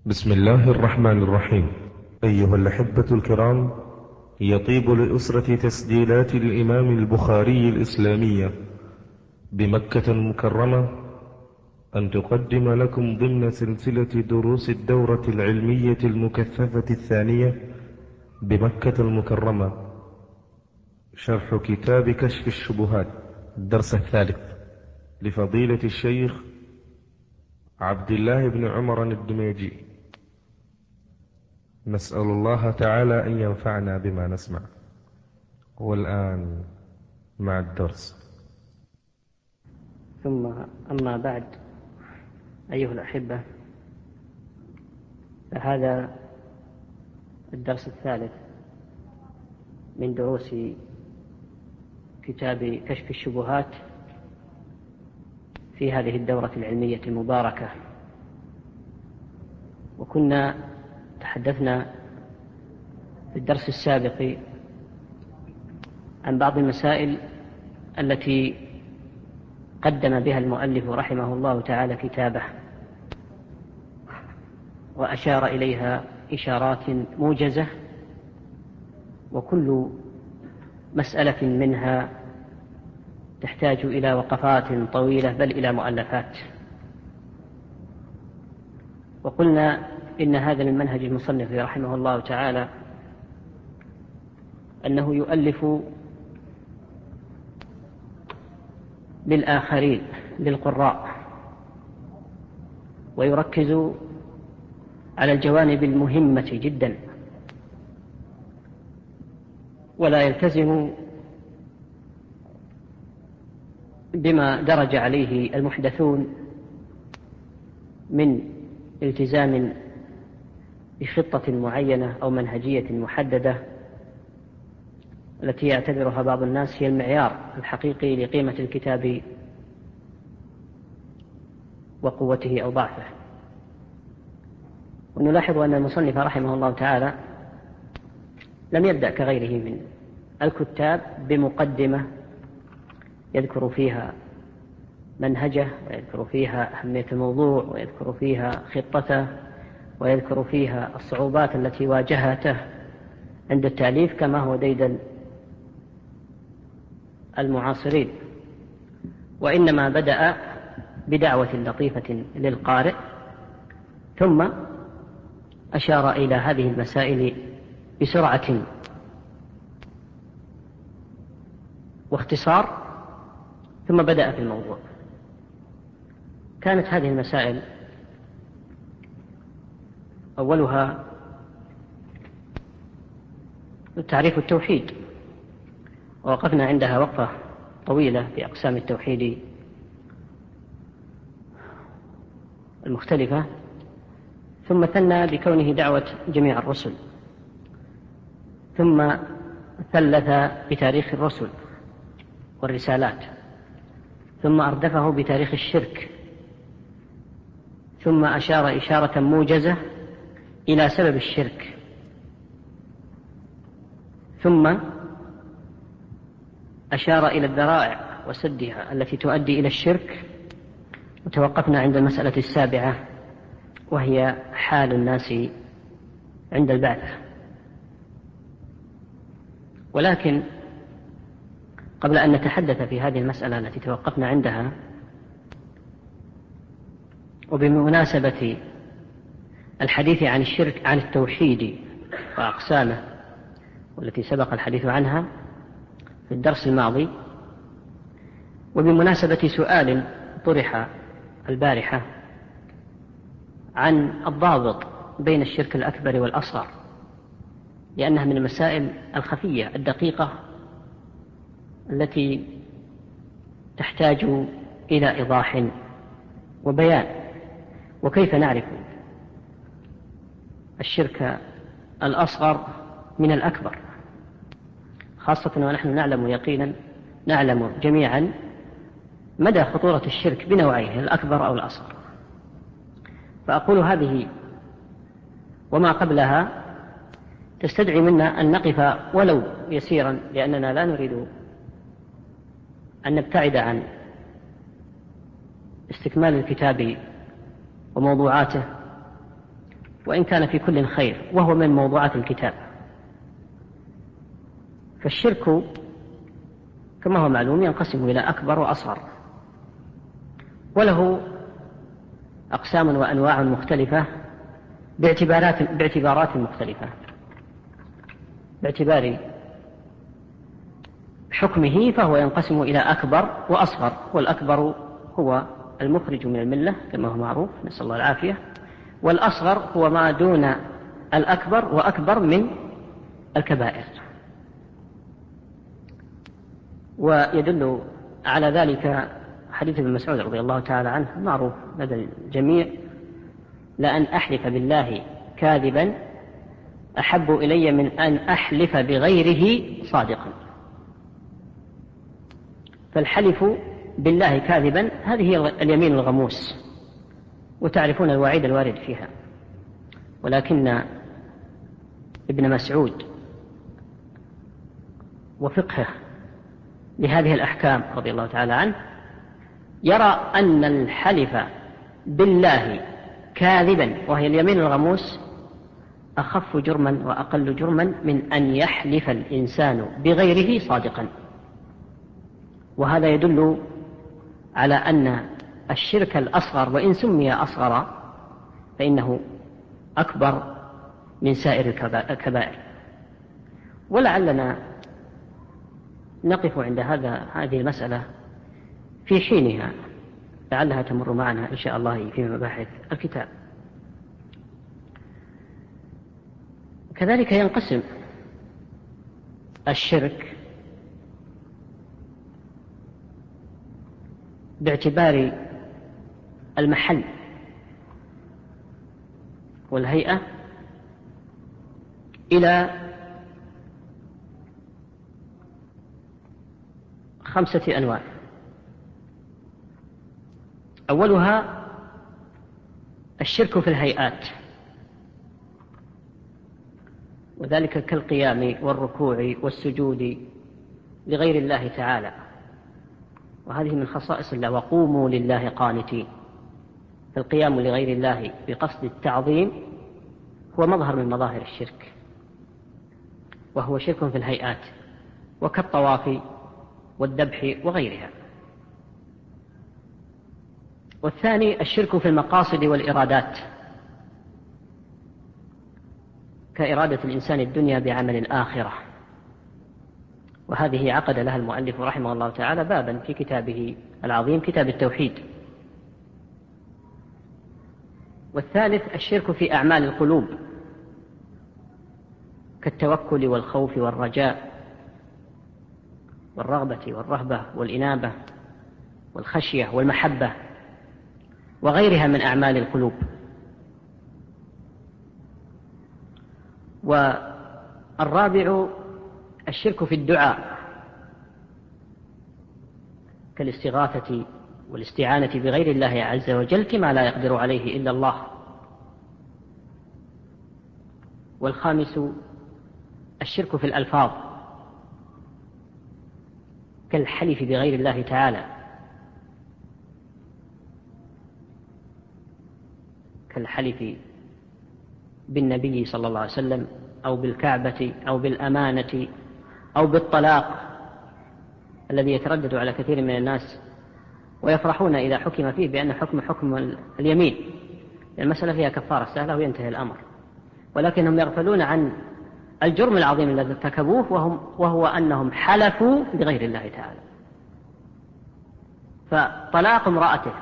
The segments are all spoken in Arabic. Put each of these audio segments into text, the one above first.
بسم الله الرحمن الرحيم. أيها الأحبة الكرام، يطيب لأسرة تسجيلات الإمام البخاري الإسلامية بمكة المكرمة أن تقدم لكم ضمن سلسلة دروس الدورة العلمية المكثفة الثانية بمكة المكرمة شرح كتاب كشف الشبهات، الدرس الثالث لفضيلة الشيخ عبد الله بن عمر الدميجي. نسأل الله تعالى أن ينفعنا بما نسمع. والآن مع الدرس. ثم أما بعد، أيها الأحبة، فهذا الدرس الثالث من دروس كتاب كشف الشبهات في هذه الدورة العلمية المباركة. وكنا تحدثنا في الدرس السابق عن بعض المسائل التي قدم بها المؤلف رحمه الله تعالى كتابه، وأشار إليها إشارات موجزة، وكل مسألة منها تحتاج إلى وقفات طويلة بل إلى مؤلفات. وقلنا إن هذا من منهج المصنف رحمه الله تعالى أنه يؤلف للآخرين، للقراء، ويركز على الجوانب المهمة جدا، ولا يلتزم بما درج عليه المحدثون من التزام بخطة معينة أو منهجية محددة التي يعتبرها بعض الناس هي المعيار الحقيقي لقيمة الكتاب وقوته أو ضعفه. ونلاحظ أن المصنف رحمه الله تعالى لم يبدأ كغيره من الكتاب بمقدمة يذكر فيها منهجه، ويذكر فيها أهمية الموضوع، ويذكر فيها خطته، ويذكر فيها الصعوبات التي واجهته عند التأليف كما هو ديدا المعاصرين، وإنما بدأ بدعوة لطيفة للقارئ، ثم أشار إلى هذه المسائل بسرعة واختصار، ثم بدأ في الموضوع. كانت هذه المسائل أولها تعريف التوحيد، ووقفنا عندها وقفة طويلة في أقسام التوحيد المختلفة، ثم ثنى بكونه دعوة جميع الرسل، ثم ثلث بتاريخ الرسل والرسالات، ثم أردفه بتاريخ الشرك، ثم أشار إشارة موجزة إلى سبب الشرك، ثم أشار إلى الذرائع وسدها التي تؤدي إلى الشرك، وتوقفنا عند المسألة السابعة وهي حال الناس عند البعث. ولكن قبل أن نتحدث في هذه المسألة التي توقفنا عندها، وبمناسبة الحديث عن الشرك، عن التوحيد وأقسامه والتي سبق الحديث عنها في الدرس الماضي، وبمناسبة سؤال طرح البارحة عن الضابط بين الشرك الأكبر والأصغر، لأنها من المسائل الخفية الدقيقة التي تحتاج إلى إيضاح وبيان. وكيف نعرف الشرك الأصغر من الأكبر، خاصة ونحن نعلم يقينا، نعلم جميعا مدى خطورة الشرك بنوعيه، الأكبر أو الأصغر. فأقول هذه وما قبلها تستدعي منا أن نقف ولو يسيرا، لأننا لا نريد أن نبتعد عن استكمال الكتاب وموضوعاته، وإن كان في كل خير، وهو من موضوعات الكتاب. فالشرك كما هو معلوم ينقسم إلى أكبر وأصغر، وله أقسام وأنواع مختلفة باعتبارات مختلفة. باعتبار حكمه فهو ينقسم إلى أكبر وأصغر، والأكبر هو المخرج من الملة كما هو معروف، نسأل الله العافية، والأصغر هو ما دون الأكبر وأكبر من الكبائر. ويدل على ذلك حديث ابن مسعود رضي الله تعالى عنه معروف لدى الجميع: لأن أحلف بالله كاذبا أحب إلي من أن أحلف بغيره صادقا. فالحلف بالله كاذبا هذه هي اليمين الغموس، وتعرفون الوعيد الوارد فيها. ولكن ابن مسعود وفقهه لهذه الأحكام رضي الله تعالى عنه يرى أن الحلف بالله كاذبا وهي اليمين الغموس أخف جرما وأقل جرما من أن يحلف الإنسان بغيره صادقا. وهذا يدل على أن الشرك الأصغر وإن سمي أصغر فإنه أكبر من سائر الكبائر. ولعلنا نقف عند هذه المسألة في حينها، لعلها تمر معنا إن شاء الله في مباحث الكتاب. كذلك ينقسم الشرك باعتبار المحل والهيئة إلى 5 أنواع. أولها الشرك في الهيئات، وذلك كالقيام والركوع والسجود لغير الله تعالى، وهذه من خصائص الله: وقوموا لله قانتين. فالقيام لغير الله بقصد التعظيم هو مظهر من مظاهر الشرك، وهو شرك في الهيئات، وكالطواف والذبح وغيرها. والثاني الشرك في المقاصد والإرادات، كإرادة الإنسان الدنيا بعمل الآخرة، وهذه عقد لها المؤلف رحمه الله تعالى بابا في كتابه العظيم كتاب التوحيد. والثالث الشرك في أعمال القلوب، كالتوكل والخوف والرجاء والرغبة والرهبة والإنابة والخشية والمحبة وغيرها من أعمال القلوب. والرابع الشرك في الدعاء، كالاستغاثة والاستعانة بغير الله عز وجل فيما لا يقدر عليه إلا الله. والخامس الشرك في الألفاظ، كالحلف بغير الله تعالى، كالحلف بالنبي صلى الله عليه وسلم أو بالكعبة أو بالأمانة أو بالطلاق الذي يتردد على كثير من الناس ويفرحون إذا حكم فيه بأن حكم اليمين. المسألة فيها كفارة سهلة وينتهي الأمر، ولكنهم يغفلون عن الجرم العظيم الذي ارتكبوه، وهو أنهم حلفوا بغير الله تعالى. فطلاق امرأته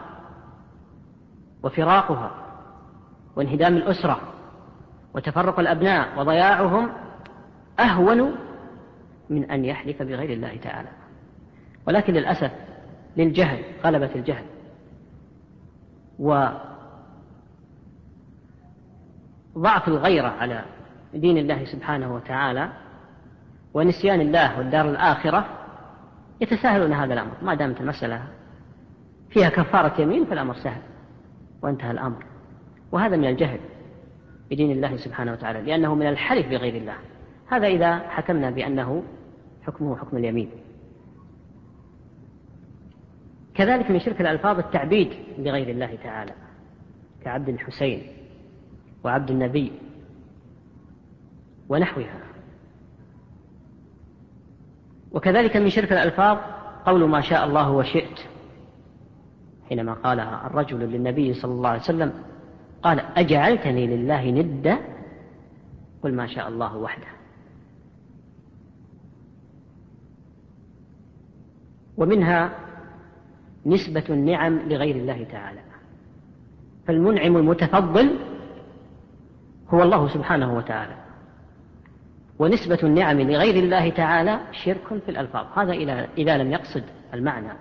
وفراقها وانهدام الأسرة وتفرق الأبناء وضياعهم أهون من أن يحلف بغير الله تعالى. ولكن للأسف للجهل، غلبة الجهل وضعف الغيرة على دين الله سبحانه وتعالى ونسيان الله والدار الآخرة يتساهلون هذا الأمر. ما دامت المسألة فيها كفارة يمين فالأمر سهل وانتهى الأمر. وهذا من الجهل بدين الله سبحانه وتعالى، لأنه من الحلف بغير الله. هذا إذا حكمنا بأنه حكمه حكم اليمين. كذلك من شرك الألفاظ التعبيد لغير الله تعالى، كعبد الحسين وعبد النبي ونحوها. وكذلك من شرك الألفاظ قول ما شاء الله وشئت، حينما قالها الرجل للنبي صلى الله عليه وسلم قال أجعلتني لله ندا قل ما شاء الله وحده. ومنها نسبة النعم لغير الله تعالى، فالمنعم المتفضل هو الله سبحانه وتعالى، ونسبة النعم لغير الله تعالى شرك في الألفاظ، هذا إذا لم يقصد المعنى،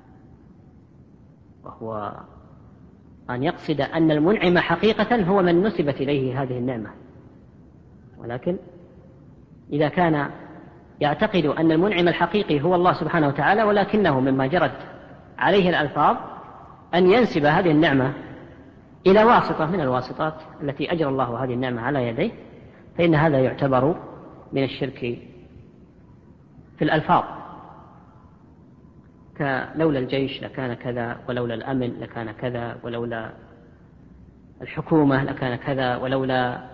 وهو أن يقصد أن المنعم حقيقة هو من نسبت إليه هذه النعمة. ولكن إذا كان يعتقد أن المنعم الحقيقي هو الله سبحانه وتعالى، ولكنه مما جرت عليه الألفاظ أن ينسب هذه النعمة إلى واسطة من الواسطات التي أجرى الله هذه النعمة على يديه، فإن هذا يعتبر من الشرك في الألفاظ، كلولا الجيش لكان كذا، ولولا الأمن لكان كذا، ولولا الحكومة لكان كذا، ولولا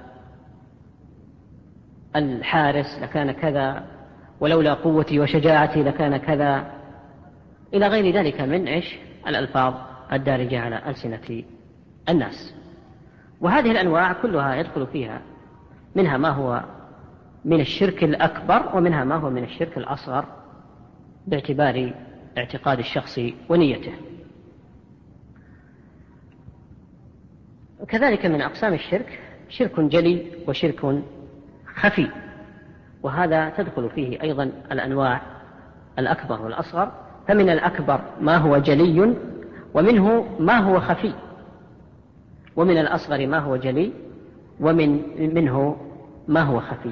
الحارس لكان كذا، ولولا قوتي وشجاعتي لكان كذا، إلى غير ذلك من الألفاظ الدارجة على ألسنة الناس. وهذه الأنواع كلها يدخل فيها منها ما هو من الشرك الأكبر، ومنها ما هو من الشرك الأصغر باعتبار اعتقاد الشخص ونيته. وكذلك من أقسام الشرك شرك جلي وشرك خفي، وهذا تدخل فيه أيضا الأنواع الأكبر والأصغر. فمن الأكبر ما هو جلي، ومنه ما هو خفي، ومن الأصغر ما هو جلي، ومنه ما هو خفي.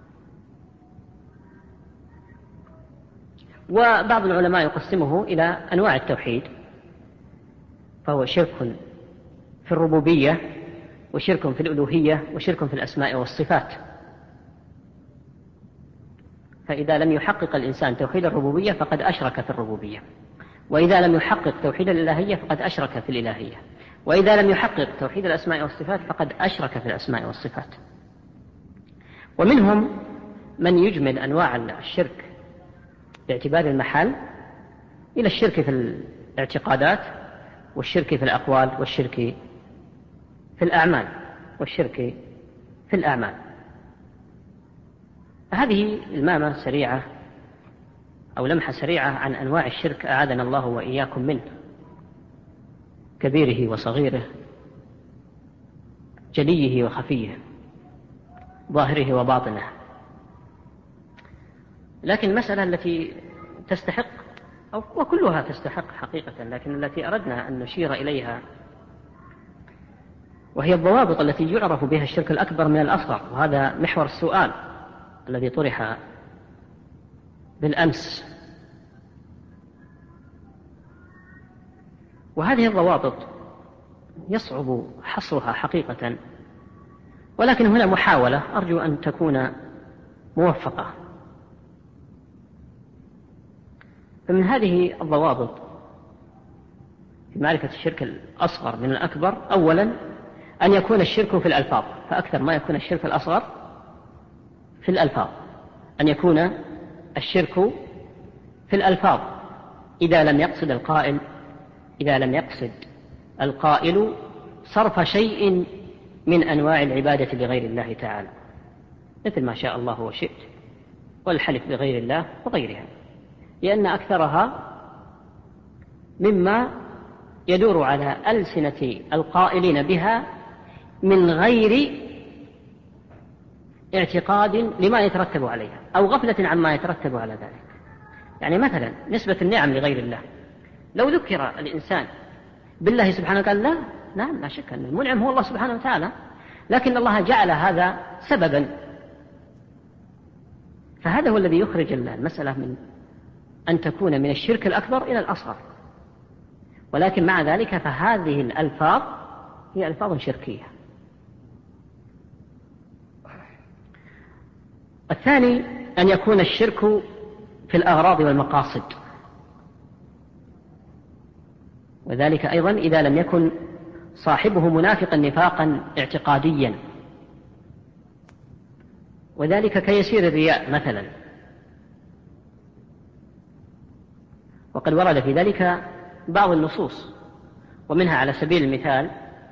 وبعض العلماء يقسمه إلى أنواع التوحيد، فهو شرك في الربوبية، وشرك في الألوهية، وشرك في الأسماء والصفات. فإذا لم يحقق الإنسان توحيد الربوبية فقد أشرك في الربوبية، وإذا لم يحقق توحيد الإلهية فقد أشرك في الإلهية، وإذا لم يحقق توحيد الأسماء والصفات فقد أشرك في الأسماء والصفات. ومنهم من يجمل أنواع الشرك باعتبار المحل إلى الشرك في الاعتقادات، والشرك في الأقوال، والشرك في الأعمال، والشرك في الأعمال. هذه المامة سريعة أو لمحة سريعة عن أنواع الشرك أعاذنا الله وإياكم منه، كبيره وصغيره، جليه وخفيه، ظاهره وباطنه. لكن المسألة التي تستحق وكلها تستحق حقيقة، لكن التي أردنا أن نشير إليها وهي الضوابط التي يعرف بها الشرك الأكبر من الأصغر، وهذا محور السؤال الذي طرح بالأمس. وهذه الضوابط يصعب حصرها حقيقة، ولكن هنا محاولة أرجو أن تكون موفقة. فمن هذه الضوابط في معرفة الشرك الأصغر من الأكبر: أولا أن يكون الشرك في الألفاظ، فأكثر ما يكون الشرك الأصغر في الألفاظ، أن يكون الشرك في الألفاظ إذا لم يقصد القائل صرف شيء من أنواع العبادة لغير الله تعالى، مثل ما شاء الله وشئت، والحلف بغير الله وغيرها، لأن أكثرها مما يدور على ألسنة القائلين بها من غير اعتقاد لما يترتب عليها أو غفلة عما يترتب على ذلك. يعني مثلا نسبة النعم لغير الله، لو ذكر الإنسان بالله سبحانه وتعالى لا شك أن المنعم هو الله سبحانه وتعالى، لكن الله جعل هذا سببا، فهذا هو الذي يخرج المسألة من أن تكون من الشرك الأكبر إلى الأصغر. ولكن مع ذلك فهذه الألفاظ هي ألفاظ شركية. الثاني أن يكون الشرك في الأغراض صاحبه منافقا نفاقا اعتقاديا، وذلك كيسير الرياء مثلا. وقد ورد في ذلك بعض النصوص، ومنها على سبيل المثال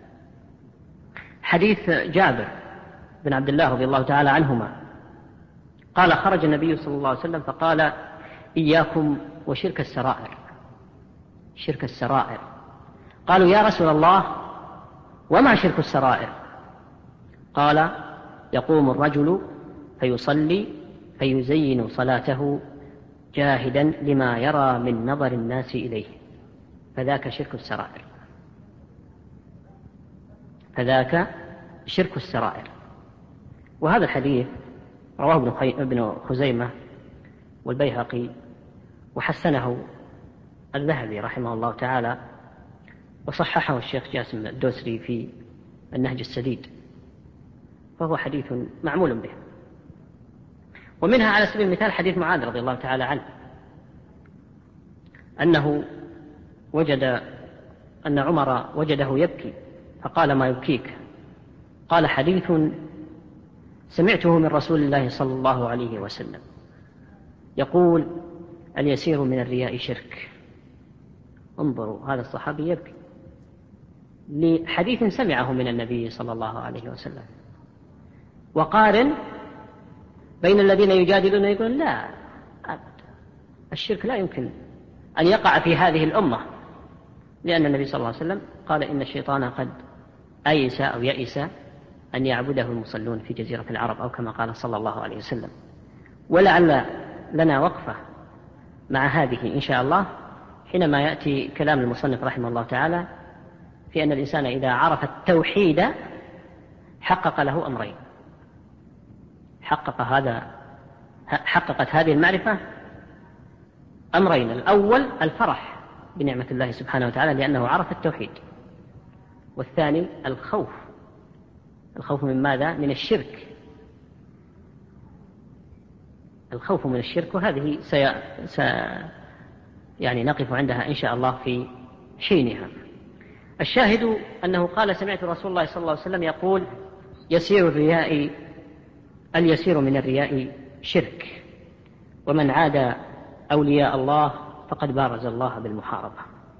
حديث جابر بن عبد الله رضي الله تعالى عنهما قال: خرج النبي صلى الله عليه وسلم فقال: إياكم وشرك السرائر. شرك السرائر. قالوا: يا رسول الله، وما شرك السرائر؟ قال: يقوم الرجل فيصلي فيزين صلاته جاهدا لما يرى من نظر الناس إليه، فذاك شرك السرائر. فذاك شرك السرائر. وهذا الحديث رواه ابن خزيمة والبيهقي، وحسنه الذهبي رحمه الله تعالى، وصححه الشيخ جاسم الدوسري في النهج السديد، فهو حديث معمول به. ومنها على سبيل المثال حديث معاذ رضي الله تعالى عنه أنه وجد أن عمر وجده يبكي فقال: ما يبكيك؟ قال: حديث سمعته من رسول الله صلى الله عليه وسلم يقول: اليسير من الرياء شرك. انظروا، هذا الصحابي يبكي لحديث سمعه من النبي صلى الله عليه وسلم. وقارن بين الذين يجادلون يقولون: لا أبدا، الشرك لا يمكن أن يقع في هذه الأمة، لأن النبي صلى الله عليه وسلم قال: إن الشيطان قد أيس أو يئس أن يعبده المصلون في جزيرة العرب، أو كما قال صلى الله عليه وسلم. ولعل لنا وقفة مع هذه إن شاء الله حينما يأتي كلام المصنف رحمه الله تعالى في أن الإنسان إذا عرف التوحيد حقق له أمرين. حققت هذه المعرفة أمرين: الأول الفرح بنعمة الله سبحانه وتعالى لأنه عرف التوحيد، والثاني الخوف. الخوف من ماذا؟ من الشرك. الخوف من الشرك، وهذه يعني نقف عندها إن شاء الله في حينها. الشاهد أنه قال: سمعت رسول الله صلى الله عليه وسلم يقول: اليسير من الرياء شرك، ومن عادى أولياء الله فقد بارز الله بالمحاربة.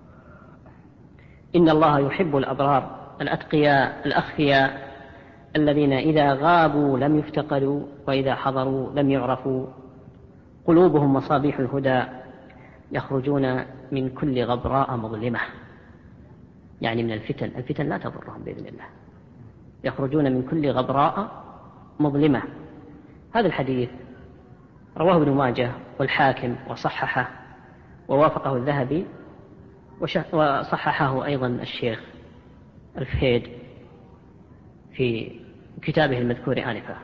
إن الله يحب الأبرار الأتقياء الأخفياء الذين إذا غابوا لم يفتقدوا، وإذا حضروا لم يعرفوا، قلوبهم مصابيح الهدى، يخرجون من كل غبراء مظلمة، يعني من الفتن لا تضرهم بإذن الله، يخرجون من كل غبراء مظلمة. هذا الحديث رواه ابن ماجه والحاكم وصححه، ووافقه الذهبي، وصححه أيضا الشيخ الفهيد في كتابه المذكور آنفا.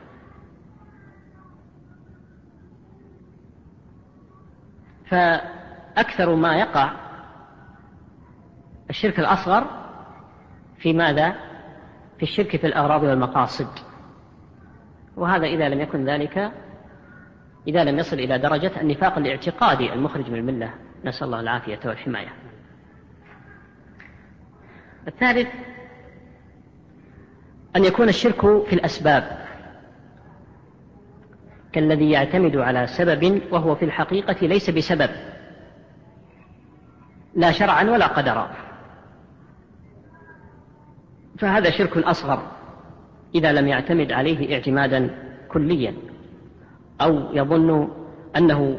فأكثر ما يقع الشرك الأصغر في ماذا؟ في الشرك في الأغراض والمقاصد، وهذا إذا لم يكن ذلك، إذا لم يصل إلى درجة النفاق الاعتقادي المخرج من الملة، نسأل الله العافية والحماية. الثالث أن يكون الشرك في الأسباب، كالذي يعتمد على سبب وهو في الحقيقة ليس بسبب، لا شرعا ولا قدرا، فهذا شرك أصغر إذا لم يعتمد عليه اعتمادا كليا، أو يظن أنه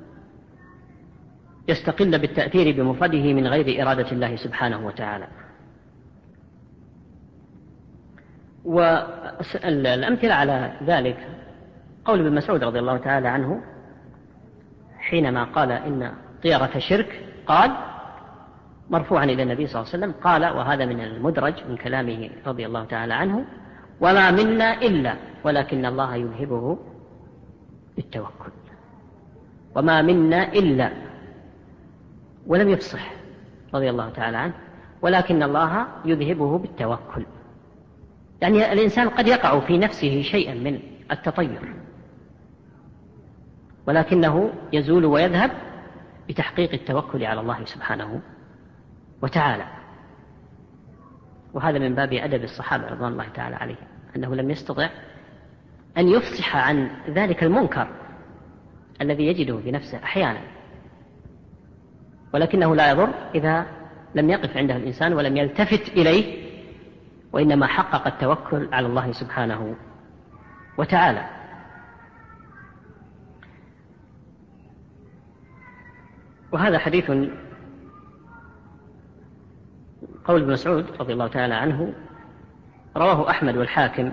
يستقل بالتأثير بمفرده من غير إرادة الله سبحانه وتعالى. والأمثلة على ذلك قول ابن مسعود رضي الله تعالى عنه حينما قال: إن طيرة شرك، قال مرفوعا إلى النبي صلى الله عليه وسلم، قال، وهذا من المدرج من كلامه رضي الله تعالى عنه: وما منا إلا ولكن الله يذهبه بالتوكل. وما منا إلا، ولم يفصح رضي الله تعالى عنه، ولكن الله يذهبه بالتوكل. يعني الإنسان قد يقع في نفسه شيئا من التطير، ولكنه يزول ويذهب بتحقيق التوكل على الله سبحانه وتعالى. وهذا من باب أدب الصحابة رضوان الله تعالى عليهم، أنه لم يستطع أن يفصح عن ذلك المنكر الذي يجده في نفسه أحيانا، ولكنه لا يضر إذا لم يقف عنده الإنسان ولم يلتفت إليه، وإنما حقق التوكل على الله سبحانه وتعالى. وهذا حديث قول ابن مسعود رضي الله تعالى عنه رواه أحمد والحاكم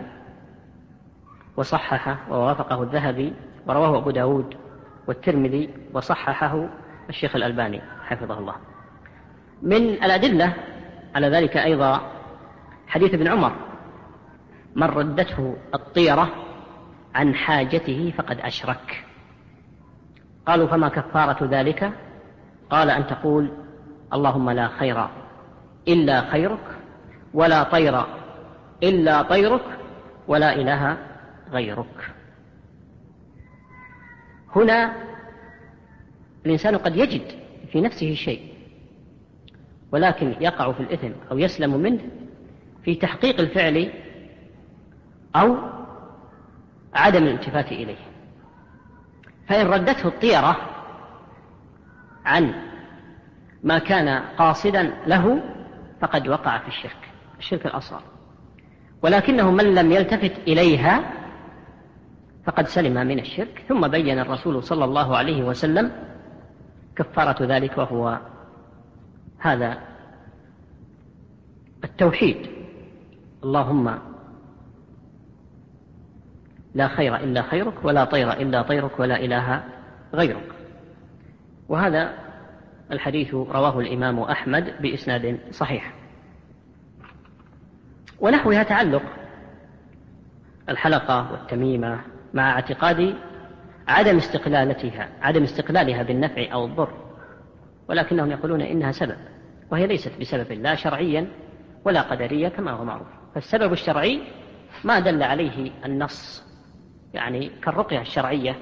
وصححه ووافقه الذهبي، ورواه أبو داود والترمذي وصححه الشيخ الألباني حفظه الله. من الأدلة على ذلك أيضا حديث ابن عمر: من ردته الطيرة عن حاجته فقد أشرك. قالوا: فما كفارة ذلك؟ قال: أن تقول اللهم لا خير إلا خيرك، ولا طير إلا طيرك، ولا إله غيرك. هنا الإنسان قد يجد في نفسه شيء، ولكن يقع في الإثم أو يسلم منه في تحقيق الفعل أو عدم الالتفات إليه. فإن ردته الطيرة عن ما كان قاصدا له فقد وقع في الشرك الأصغر، ولكنه من لم يلتفت إليها فقد سلم من الشرك. ثم بين الرسول صلى الله عليه وسلم كفارة ذلك، وهو هذا التوحيد: اللهم لا خير إلا خيرك، ولا طير إلا طيرك، ولا إله غيرك. وهذا الحديث رواه الإمام أحمد بإسناد صحيح. ونحوها تعلق الحلقة والتميمة مع اعتقاد عدم استقلالها بالنفع أو الضر، ولكنهم يقولون إنها سبب، وهي ليست بسبب لا شرعيا ولا قدريا كما هو معروف. فالسبب الشرعي ما دل عليه النص، يعني كالرقية الشرعية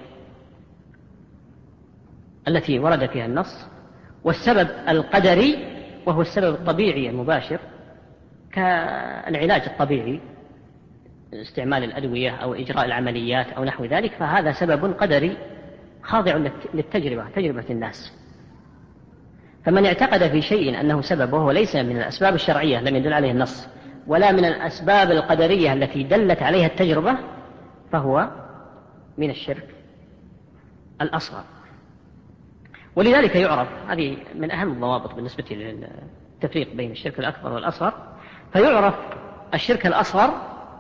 التي ورد فيها النص، والسبب القدري وهو السبب الطبيعي المباشر كالعلاج الطبيعي، استعمال الأدوية أو إجراء العمليات أو نحو ذلك، فهذا سبب قدري خاضع تجربة الناس. فمن اعتقد في شيء أنه سبب وهو ليس من الأسباب الشرعية لم يدل عليه النص ولا من الأسباب القدرية التي دلت عليها التجربة فهو من الشرك الأصغر. ولذلك يعرف، هذه من أهم الضوابط بالنسبة للتفريق بين الشرك الأكبر والأصغر، فيعرف الشرك الأصغر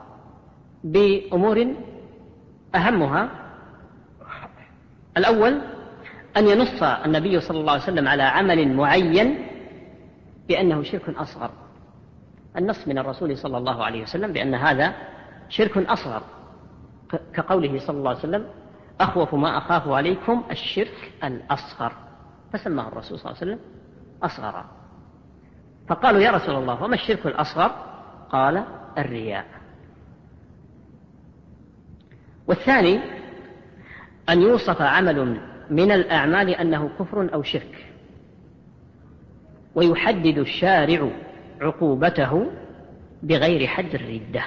بأمور أهمها: الأول أن ينص النبي صلى الله عليه وسلم على عمل معين بأنه شرك أصغر، النص من الرسول صلى الله عليه وسلم بأن هذا شرك أصغر، كقوله صلى الله عليه وسلم: أخوف ما أخاف عليكم الشرك الأصغر، فسماه الرسول صلى الله عليه وسلم أصغر. فقالوا: يا رسول الله وما الشرك الأصغر؟ قال: الرياء. والثاني أن يوصف عمل من الأعمال أنه كفر أو شرك، ويحدد الشارع عقوبته بغير حد الردة.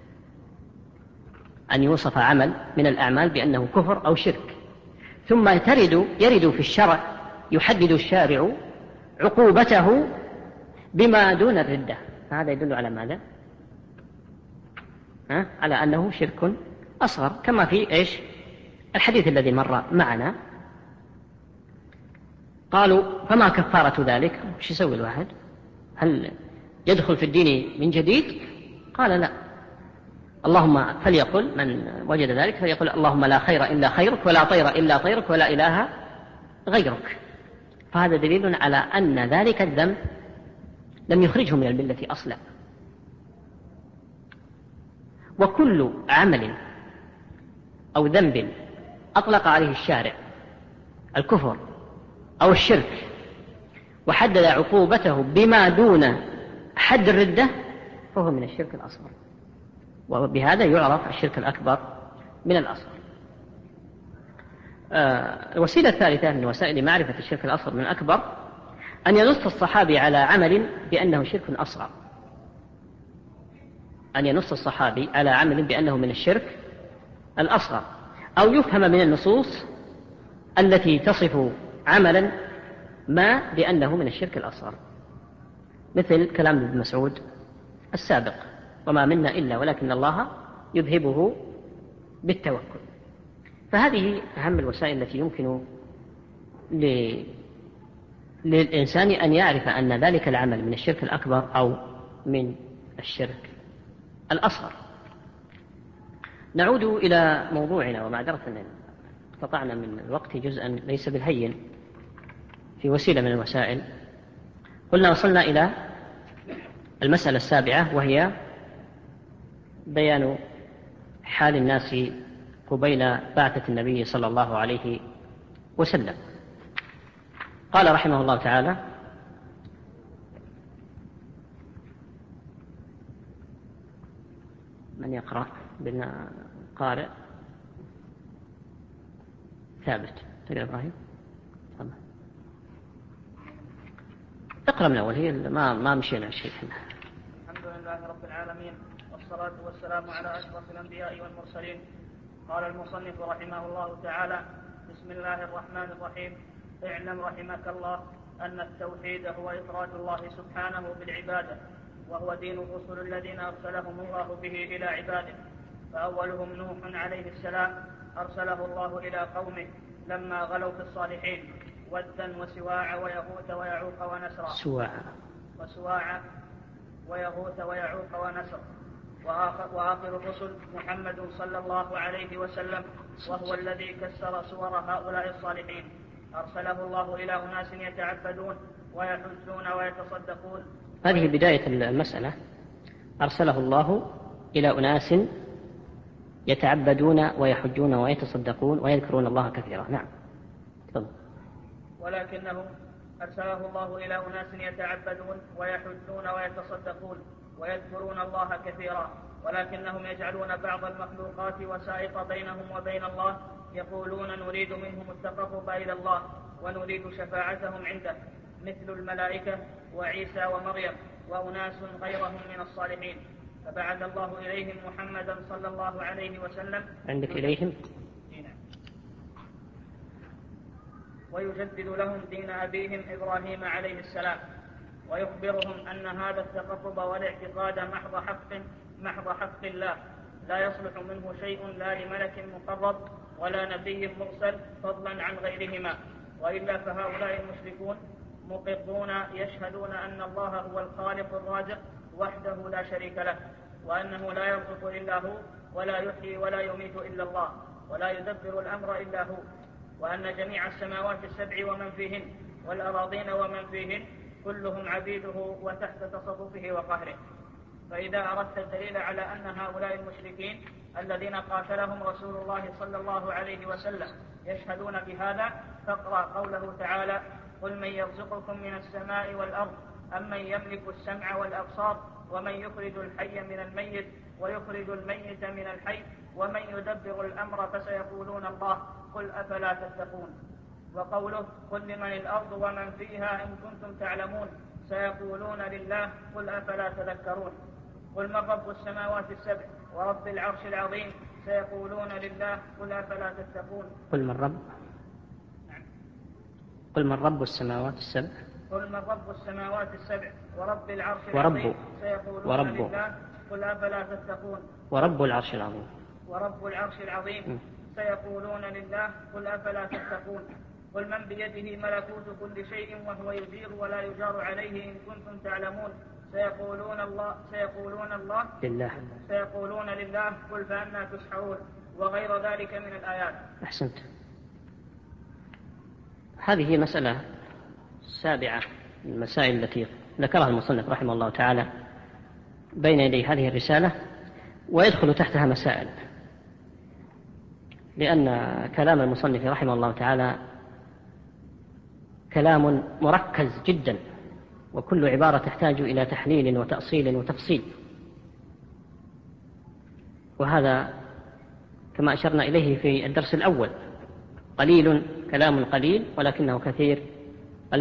أن يوصف عمل من الأعمال بأنه كفر أو شرك، ثم يرد في الشرع يحدد الشارع عقوبته بما دون الردة. هذا يدل على ماذا؟ على أنه شرك أصغر، كما في الحديث الذي مر معنا. قالوا: فما كفارة ذلك؟ وش يسوي الواحد؟ هل يدخل في الدين من جديد؟ قال: لا. اللهم فليقل من وجد ذلك فليقل: اللهم لا خير إلا خيرك، ولا طير إلا طيرك، ولا إله غيرك. فهذا دليل على أن ذلك الذنب لم يخرجه من الملة أصلا. وكل عمل أو ذنب أطلق عليه الشارع الكفر أو الشرك وحدد عقوبته بما دون حد الردة فهو من الشرك الأصغر، وبهذا يعرف الشرك الأكبر من الأصغر. الوسيلة الثالثة من وسائل معرفة الشرك الأصغر من الأكبر أن ينص الصحابي على عمل بأنه شرك أصغر، أن ينص الصحابي على عمل بأنه من الشرك الأصغر، أو يفهم من النصوص التي تصف عملا ما بأنه من الشرك الأصغر، مثل كلام ابن مسعود السابق: وما منا إلا ولكن الله يذهبه بالتوكل. فهذه أهم الوسائل التي يمكن للإنسان أن يعرف أن ذلك العمل من الشرك الأكبر أو من الشرك الأصغر. نعود إلى موضوعنا، ومعذرة أن قطعنا من الوقت جزءا ليس بالهين في وسيلة من الوسائل. قلنا وصلنا إلى المسألة السابعة، وهي بيان حال الناس قبيل بعثة النبي صلى الله عليه وسلم. قال رحمه الله تعالى: من يقرأ بنا قارئ ثابت؟ تقرأ إبراهيم؟ اقرأ من أول، هي ما مشينا شيء. الحمد لله رب العالمين، والصلاة والسلام على أشرف الأنبياء والمرسلين. قال المصنف رحمه الله تعالى: بسم الله الرحمن الرحيم. اعلم رحمك الله أن التوحيد هو إفراد الله سبحانه بالعبادة، وهو دين الرسل الذين أرسلهم الله به إلى عباده. فأولهم نوح عليه السلام، أرسله الله إلى قومه لما غلوا في الصالحين، ودا وسواع ويغوث ويعوق ونسرا. وسواع ويغوث ويعوق ونسر. وآخر الرسل محمد صلى الله عليه وسلم، وهو الذي كسر صور هؤلاء الصالحين. أرسله الله إلى أناس يتعبدون ويحجون ويتصدقون. هذه بداية المسألة: أرسله الله إلى أناس يتعبدون ويحجون ويتصدقون ويذكرون الله كثيرا. نعم. ولكنهم أرسله الله إلى أناس يتعبدون ويحجون ويتصدقون ويذكرون الله كثيرا، ولكنهم يجعلون بعض المخلوقات وسائط بينهم وبين الله، يقولون نريد منهم التقرب إلى الله ونريد شفاعتهم عنده، مثل الملائكة وعيسى ومريم وأناس غيرهم من الصالحين. فبعث الله إليهم محمدا صلى الله عليه وسلم. عندك إليهم؟ ويجدد لهم دين أبيهم إبراهيم عليه السلام، ويخبرهم أن هذا التقرب والاعتقاد محض حق الله، لا يصلح منه شيء لا لملك مقرب ولا نبي مرسل، فضلا عن غيرهما. وإلا فهؤلاء المشركون مقرون يشهدون أن الله هو الخالق الرازق وحده لا شريك له، وأنه لا يرزق إلا هو، ولا يحيي ولا يميت إلا الله، ولا يدبر الأمر إلا هو، وأن جميع السماوات السبع ومن فيهن والأراضين ومن فيهن كلهم عبيده وتحت تصرفه وقهره. فإذا أردت الدليل على أن هؤلاء المشركين الذين قاتلهم رسول الله صلى الله عليه وسلم يشهدون بهذا، فاقرأ قوله تعالى: قل من يرزقكم من السماء والأرض أمن يملك السمع والأبصار ومن يخرج الحي من الميت ويخرج الميت من الحي ومن يدبر الأمر فسيقولون الله قل أفلا تتقون. وقوله: قل لمن الأرض ومن فيها إن كنتم تعلمون سيقولون لله قل أفلا تذكرون. قل من رب السماوات السبع ورب العرش العظيم سيقولون لله قل أفلا تتقون. قل من رب السماوات السبع قل من رب السماوات السبع ورب العرش العظيم سيقولون لله قل أفلا تتقون. ورب العرش العظيم سيقولون لله قل أفلا تتقون. قل من بيده ملكوت كل شيء وهو يجير ولا يجار عليه إن كنتم تعلمون سيقولون لله قل فأنى تسحرون، وغير ذلك من الآيات. أحسنت. هذه مسألة سابعة من المسائل التي ذكرها المصنف رحمه الله تعالى بين يدي هذه الرسالة، ويدخل تحتها مسائل، لأن كلام المصنف رحمه الله تعالى كلام مركز جدا، وكل عبارة تحتاج إلى تحليل وتأصيل وتفصيل، وهذا كما أشرنا إليه في الدرس الأول: كلام قليل ولكنه كثير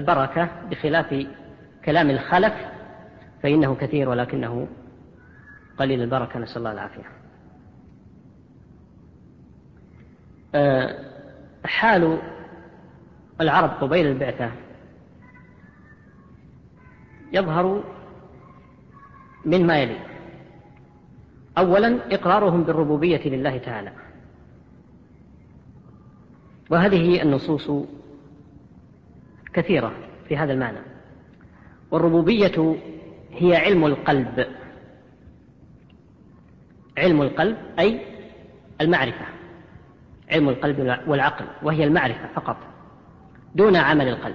البركة، بخلاف كلام الخلف فإنه كثير ولكنه قليل البركة، نسأل الله العافية. حال العرب قبيل البعثة يظهر من ما يلي: أولا إقرارهم بالربوبية لله تعالى، وهذه النصوص كثيرة في هذا المعنى. والربوبية هي علم القلب، علم القلب أي المعرفة، علم القلب والعقل، وهي المعرفة فقط دون عمل القلب.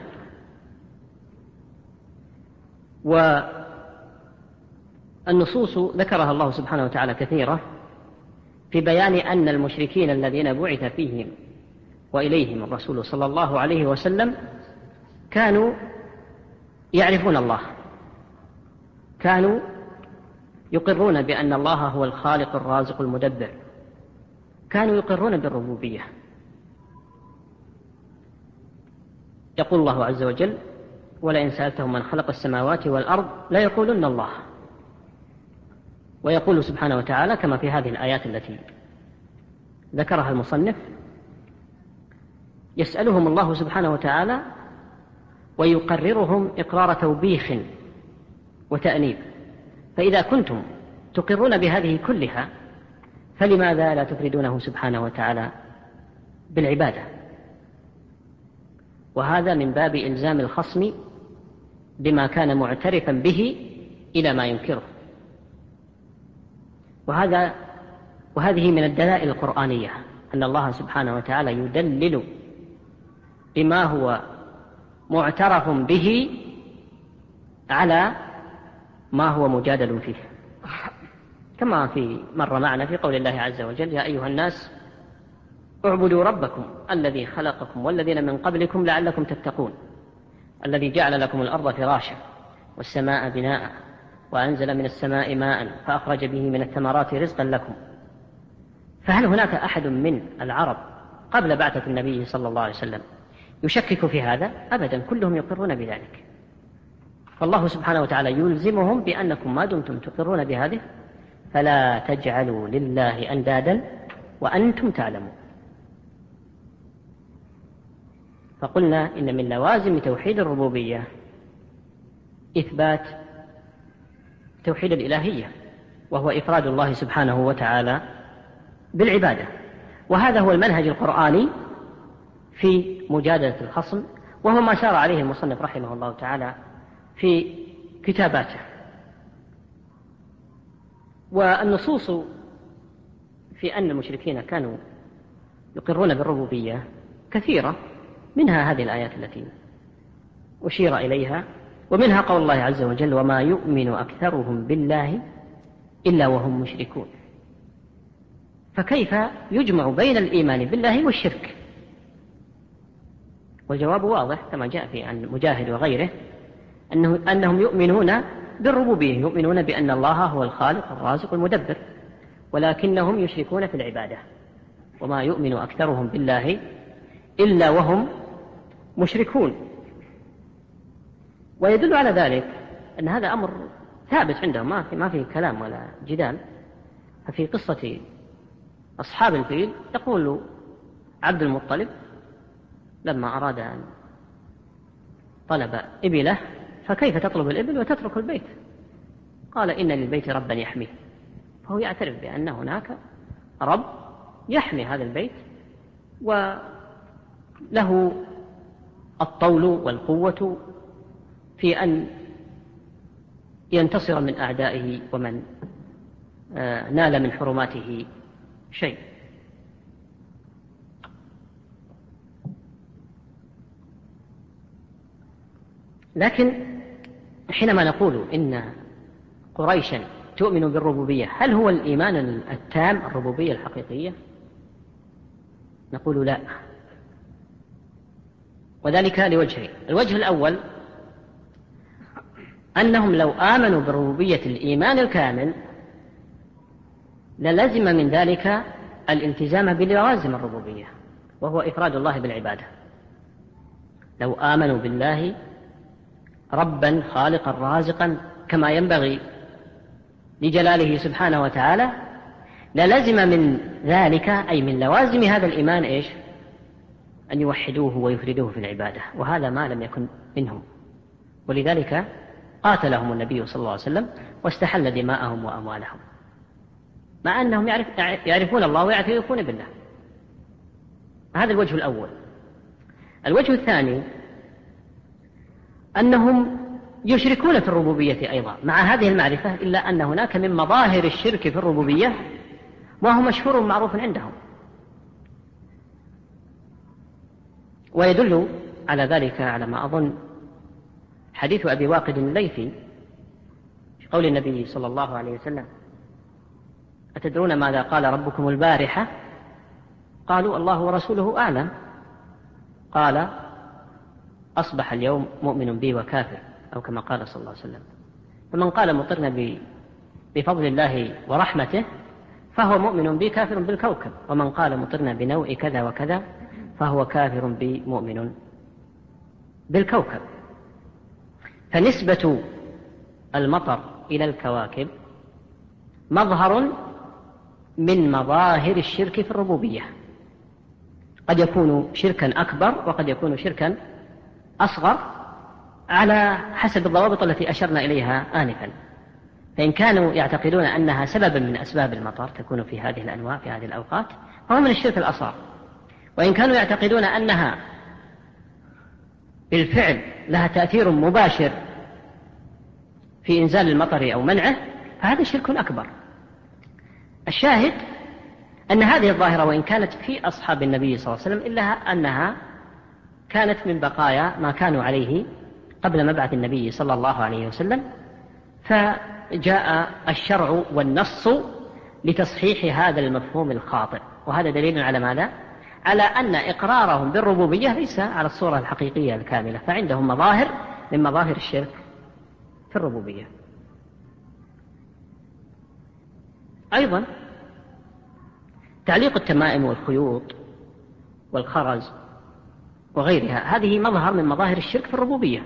والنصوص ذكرها الله سبحانه وتعالى كثيرة في بيان أن المشركين الذين بعث فيهم وإليهم الرسول صلى الله عليه وسلم كانوا يعرفون الله، كانوا يقرون بأن الله هو الخالق الرازق المدبر، كانوا يقرون بالربوبية. يقول الله عز وجل: ولئن سألتهم من خلق السماوات والأرض ليقولن الله. ويقول سبحانه وتعالى كما في هذه الآيات التي ذكرها المصنف: يسألهم الله سبحانه وتعالى ويقررهم إقرار توبيخ وتأنيب. فإذا كنتم تقرون بهذه كلها فلماذا لا تفردونه سبحانه وتعالى بالعبادة؟ وهذا من باب إلزام الخصم بما كان معترفا به إلى ما ينكره. وهذه من الدلائل القرآنية أن الله سبحانه وتعالى يدلل بما هو معترف به على ما هو مجادل فيه، كما في مر معنا في قول الله عز وجل: يا أيها الناس اعبدوا ربكم الذي خلقكم والذين من قبلكم لعلكم تتقون الذي جعل لكم الأرض فراشا والسماء بناء وأنزل من السماء ماء فأخرج به من الثمرات رزقا لكم. فهل هناك أحد من العرب قبل بعثة النبي صلى الله عليه وسلم يشكك في هذا؟ أبدا، كلهم يقرون بذلك. فالله سبحانه وتعالى يلزمهم بأنكم ما دمتم تقرون بهذه فلا تجعلوا لله أندادا وأنتم تعلمون. فقلنا إن من لوازم توحيد الربوبية إثبات توحيد الإلهية، وهو إفراد الله سبحانه وتعالى بالعبادة. وهذا هو المنهج القرآني في مجادلة الخصم، وهو ما سار عليه المصنف رحمه الله تعالى في كتاباته. والنصوص في أن المشركين كانوا يقرون بالربوبية كثيرة، منها هذه الآيات التي أشير إليها، ومنها قول الله عز وجل: وما يؤمن أكثرهم بالله إلا وهم مشركون. فكيف يجمع بين الإيمان بالله والشرك؟ والجواب واضح كما جاء في عن مجاهد وغيره أنهم يؤمنون بالربوبية، يؤمنون بأن الله هو الخالق الرازق المدبر، ولكنهم يشركون في العبادة. وما يؤمن أكثرهم بالله إلا وهم مشركون. ويدل على ذلك أن هذا أمر ثابت عندهم، ما في كلام ولا جدال. ففي قصة أصحاب الفيل يقول عبد المطلب لما أراد أن طلب إبله: فكيف تطلب الإبل وتترك البيت؟ قال: إن للبيت ربا يحميه. فهو يعترف بأن هناك رب يحمي هذا البيت وله الطول والقوة في أن ينتصر من أعدائه ومن نال من حرماته شيء. لكن حينما نقول إن قريشا تؤمن بالربوبية، هل هو الإيمان التام الربوبية الحقيقية؟ نقول لا، وذلك لوجهين. الوجه الأول أنهم لو آمنوا بربوبية الإيمان الكامل للزم من ذلك الالتزام بلوازم الربوبية، وهو إفراد الله بالعبادة. لو آمنوا بالله ربا خالقا رازقا كما ينبغي لجلاله سبحانه وتعالى للزم من ذلك، أي من لوازم هذا الإيمان إيش؟ أن يوحدوه ويفردوه في العبادة، وهذا ما لم يكن منهم، ولذلك قاتلهم النبي صلى الله عليه وسلم واستحل دماءهم وأموالهم، مع أنهم يعرفون الله ويعترفون بالله. هذا الوجه الأول. الوجه الثاني أنهم يشركون في الربوبية أيضا مع هذه المعرفة، إلا أن هناك من مظاهر الشرك في الربوبية وهو مشهور معروف عندهم، ويدل على ذلك على ما أظن حديث أبي واقد الليثي في قول النبي صلى الله عليه وسلم: أتدرون ماذا قال ربكم البارحة؟ قالوا: الله ورسوله أعلم. قال: أصبح اليوم مؤمن بي وكافر، أو كما قال صلى الله عليه وسلم. فمن قال مطرنا بفضل الله ورحمته فهو مؤمن بي كافر بالكوكب، ومن قال مطرنا بنوء كذا وكذا فهو كافر بي مؤمن بالكوكب. فنسبة المطر إلى الكواكب مظهر من مظاهر الشرك في الربوبية، قد يكون شركا أكبر وقد يكون شركا أصغر على حسب الضوابط التي أشرنا إليها آنفا. فإن كانوا يعتقدون أنها سببا من أسباب المطر تكون في هذه الأنواع في هذه الأوقات فهو من الشرك الأصغر، وإن كانوا يعتقدون أنها بالفعل لها تأثير مباشر في إنزال المطر أو منعه فهذا شرك أكبر. الشاهد أن هذه الظاهرة وإن كانت في أصحاب النبي صلى الله عليه وسلم إلا أنها كانت من بقايا ما كانوا عليه قبل مبعث النبي صلى الله عليه وسلم، فجاء الشرع والنص لتصحيح هذا المفهوم الخاطئ. وهذا دليل على ماذا؟ على أن إقرارهم بالربوبية ليس على الصورة الحقيقية الكاملة، فعندهم مظاهر من مظاهر الشرك في الربوبية. أيضا تعليق التمائم والخيوط والخرز وغيرها هذه مظهر من مظاهر الشرك في الربوبية،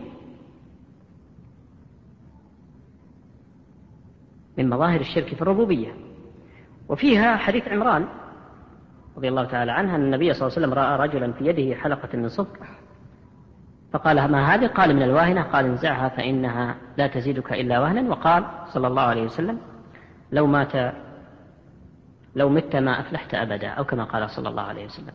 من مظاهر الشرك في الربوبية. وفيها حديث عمران رضي الله تعالى عنه أن النبي صلى الله عليه وسلم رأى رجلا في يده حلقة من صفر فقال: ما هذه؟ قال: من الواهنة. قال: انزعها فإنها لا تزيدك إلا وهنا. وقال صلى الله عليه وسلم: لو مت ما أفلحت أبدا، أو كما قال صلى الله عليه وسلم.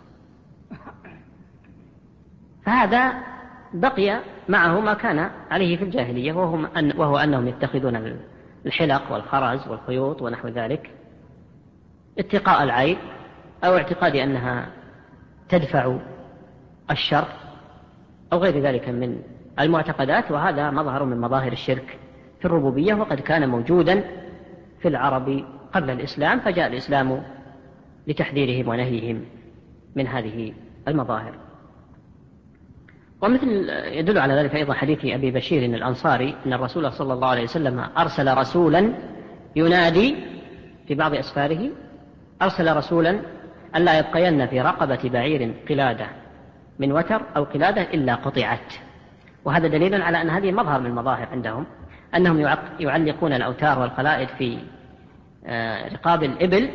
فهذا بقي معه ما كان عليه في الجاهلية، وهو أنهم يتخذون الحلق والخرز والخيوط ونحو ذلك اتقاء العين أو اعتقاد أنها تدفع الشر أو غير ذلك من المعتقدات، وهذا مظهر من مظاهر الشرك في الربوبية، وقد كان موجودا في العرب قبل الإسلام، فجاء الإسلام لتحذيرهم ونهيهم من هذه المظاهر. ومثل يدل على ذلك أيضا حديث أبي بشير الأنصاري أن الرسول صلى الله عليه وسلم أرسل رسولا ينادي في بعض أسفاره، أرسل رسولا ألا يبقين في رقبة بعير قلادة من وتر أو قلادة إلا قطعت. وهذا دليل على أن هذه مظهر من المظاهر عندهم، أنهم يعلقون الأوتار والقلائد في رقاب الإبل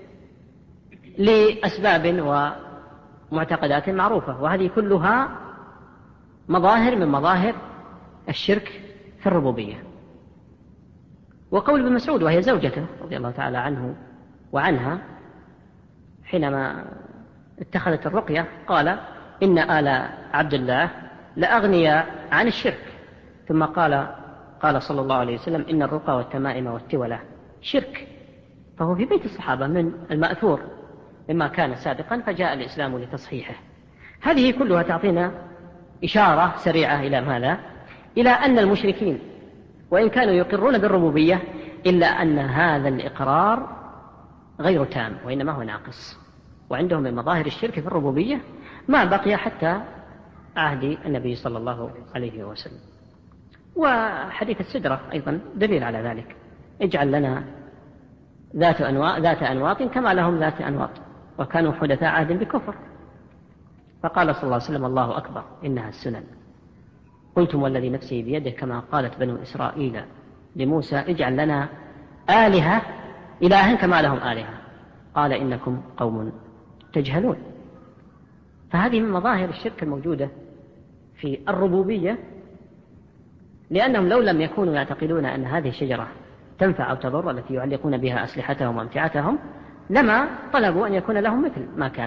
لأسباب ومعتقدات معروفة، وهذه كلها مظاهر من مظاهر الشرك في الربوبية. وقول ابن مسعود وهي زوجته رضي الله تعالى عنه وعنها حينما اتخذت الرقية قال: إن آل عبد الله لأغنياء عن الشرك. ثم قال صلى الله عليه وسلم: إن الرقى والتمائم والتولة شرك. فهو في بيت الصحابة من المأثور مما كان سابقا، فجاء الإسلام لتصحيحه. هذه كلها تعطينا إشارة سريعة إلى ماذا؟ إلى أن المشركين وإن كانوا يقرون بالربوبية إلا أن هذا الإقرار غير تام وإنما هو ناقص، وعندهم من مظاهر الشرك في الربوبية ما بقي حتى عهد النبي صلى الله عليه وسلم. وحديث السدرة أيضا دليل على ذلك: اجعل لنا ذات أنواط كما لهم ذات أنواط، وكانوا حدثاء عهد بكفر. فقال صلى الله عليه وسلم: الله أكبر إنها السنن. قلتم والذي نفسي بيده كما قالت بنو إسرائيل لموسى: اجعل لنا آلهة إلها كما لهم آلهة. قال إنكم قوم تجهلون. فهذه من مظاهر الشرك الموجودة في الربوبية، لأنهم لو لم يكونوا يعتقدون أن هذه الشجرة تنفع أو تضر التي يعلقون بها أسلحتهم وأمتعتهم لما طلبوا أن يكون لهم مثل ما كان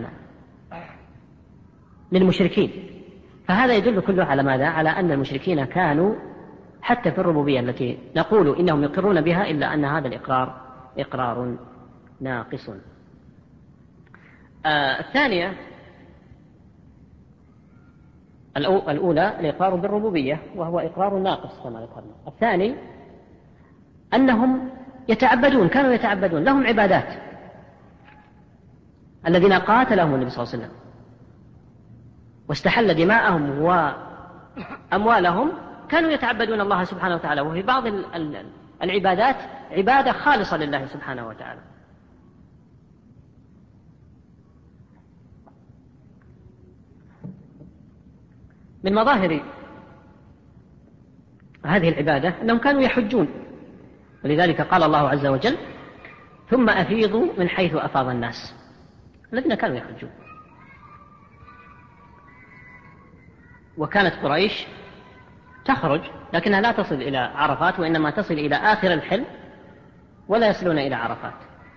للمشركين. فهذا يدل كله على ماذا؟ على أن المشركين كانوا حتى في الربوبية التي نقول إنهم يقرون بها، إلا أن هذا الإقرار إقرار ناقص. الثانية الأولى الإقرار بالربوبية وهو إقرار ناقص كما ذكرنا. الثاني أنهم يتعبدون، كانوا يتعبدون، لهم عبادات. الذين قاتلهم النبي صلى الله عليه وسلم واستحل دماءهم وأموالهم كانوا يتعبدون الله سبحانه وتعالى، وفي بعض العبادات عبادة خالصة لله سبحانه وتعالى. من مظاهر هذه العبادة أنهم كانوا يحجون، ولذلك قال الله عز وجل ثم أفيضوا من حيث أفاض الناس، الذين كانوا يحجون. وكانت قريش تخرج لكنها لا تصل إلى عرفات، وإنما تصل إلى آخر الحل ولا يصلون إلى عرفات.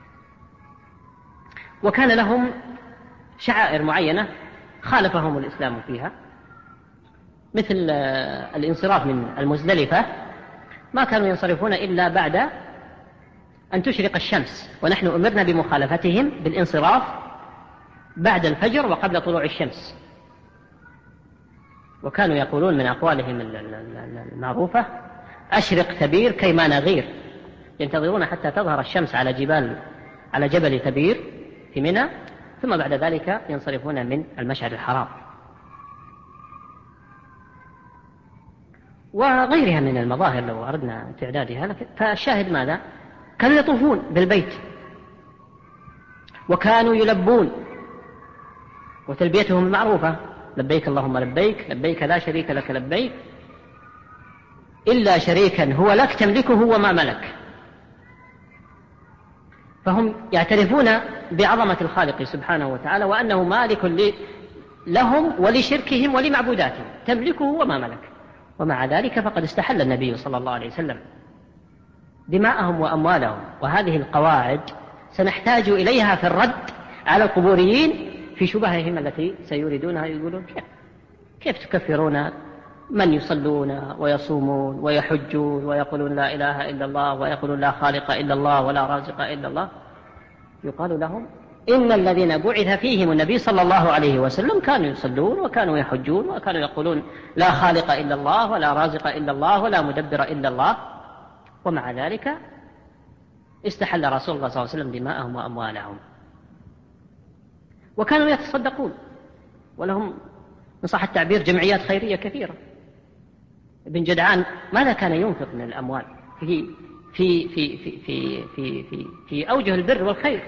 وكان لهم شعائر معينة خالفهم الإسلام فيها، مثل الانصراف من المزدلفة، ما كانوا ينصرفون إلا بعد أن تشرق الشمس، ونحن أمرنا بمخالفتهم بالانصراف بعد الفجر وقبل طلوع الشمس. وكانوا يقولون من أقوالهم المعروفة أشرق تبير كيما نغير، ينتظرون حتى تظهر الشمس على جبل تبير في منى، ثم بعد ذلك ينصرفون من المشعر الحرام. وغيرها من المظاهر لو أردنا تعدادها، فالشاهد ماذا؟ كانوا يطوفون بالبيت وكانوا يلبون، وتلبيتهم المعروفة لبيك اللهم لبيك، لبيك لا شريك لك لبيك إلا شريكا هو لك تملكه وما ملك. فهم يعترفون بعظمة الخالق سبحانه وتعالى وأنه مالك لهم ولشركهم ولمعبوداتهم، تملكه وما ملك. ومع ذلك فقد استحل النبي صلى الله عليه وسلم دماءهم وأموالهم. وهذه القواعد سنحتاج إليها في الرد على القبوريين في شبههم التي سيريدونها. يقولون كيف تكفرون من يصلون ويصومون ويحجون ويقولون لا إله إلا الله ويقولون لا خالق إلا الله ولا رازق إلا الله؟ يقال لهم إن الذين بعث فيهم النبي صلى الله عليه وسلم كانوا يصلون وكانوا يحجون وكانوا يقولون لا خالق إلا الله ولا رازق إلا الله ولا مدبر إلا الله، ومع ذلك استحل رسول الله صلى الله عليه وسلم دماءهم وأموالهم. وكانوا يتصدقون، ولهم إن صح التعبير جمعيات خيرية كثيرة. ابن جدعان ماذا كان ينفق من الأموال في في في في في في في, في أوجه البر والخير،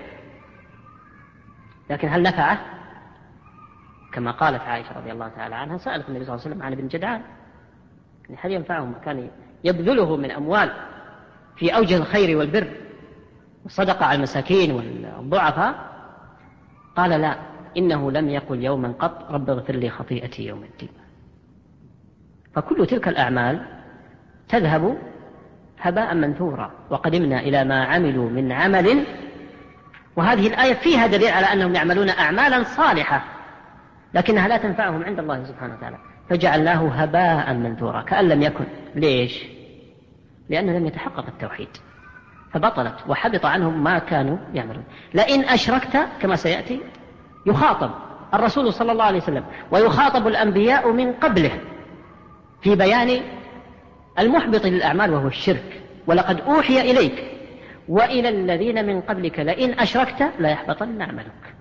لكن هل نفعه؟ كما قالت عائشة رضي الله تعالى عنها سألت النبي صلى الله عليه وسلم عن ابن جدعان هل ينفعه ما كان يبذله من أموال في أوجه الخير والبر والصدقة على المساكين والضعفاء؟ قال لا، إنه لم يقل يوما قط رب اغفر لي خطيئتي يوم الدين. فكل تلك الأعمال تذهب هباء منثورا، وقدمنا إلى ما عملوا من عمل. وهذه الآية فيها دليل على أنهم يعملون أعمالا صالحة لكنها لا تنفعهم عند الله سبحانه وتعالى، فجعلناه هباء منثورا كأن لم يكن. ليش؟ لأنه لم يتحقق التوحيد، فبطلت وحبط عنهم ما كانوا يعملون. لئن أشركت كما سيأتي يخاطب الرسول صلى الله عليه وسلم ويخاطب الأنبياء من قبله في بيان المحبط للأعمال وهو الشرك. ولقد أوحي إليك وإلى الذين من قبلك لئن أشركت لا يحبطن عملك.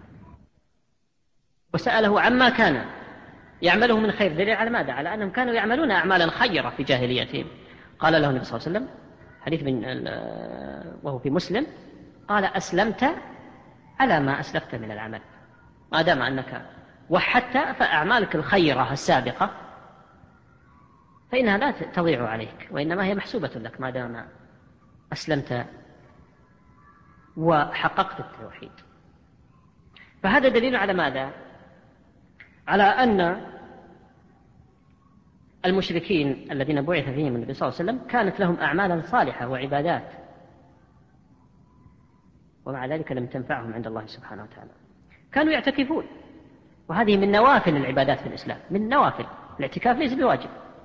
وسأله عما كان يعمله من خير، دليل على ماذا؟ على أنهم كانوا يعملون أعمالا خيرة في جاهليتهم. قال له النبي صلى الله عليه وسلم حديث وهو في مسلم قال أسلمت على ما أسلفت من العمل، ما دام أنك وحدت فأعمالك الخيرة السابقة فإنها لا تضيع عليك، وإنما هي محسوبة لك ما دام أسلمت وحققت التوحيد. فهذا دليل على ماذا؟ على أن المشركين الذين بعث فيهم النبي صلى الله عليه وسلم كانت لهم أعمالا صالحة وعبادات، ومع ذلك لم تنفعهم عند الله سبحانه وتعالى. كانوا يعتكفون، وهذه من نوافل العبادات في الإسلام، من نوافل. الاعتكاف ليس بواجب.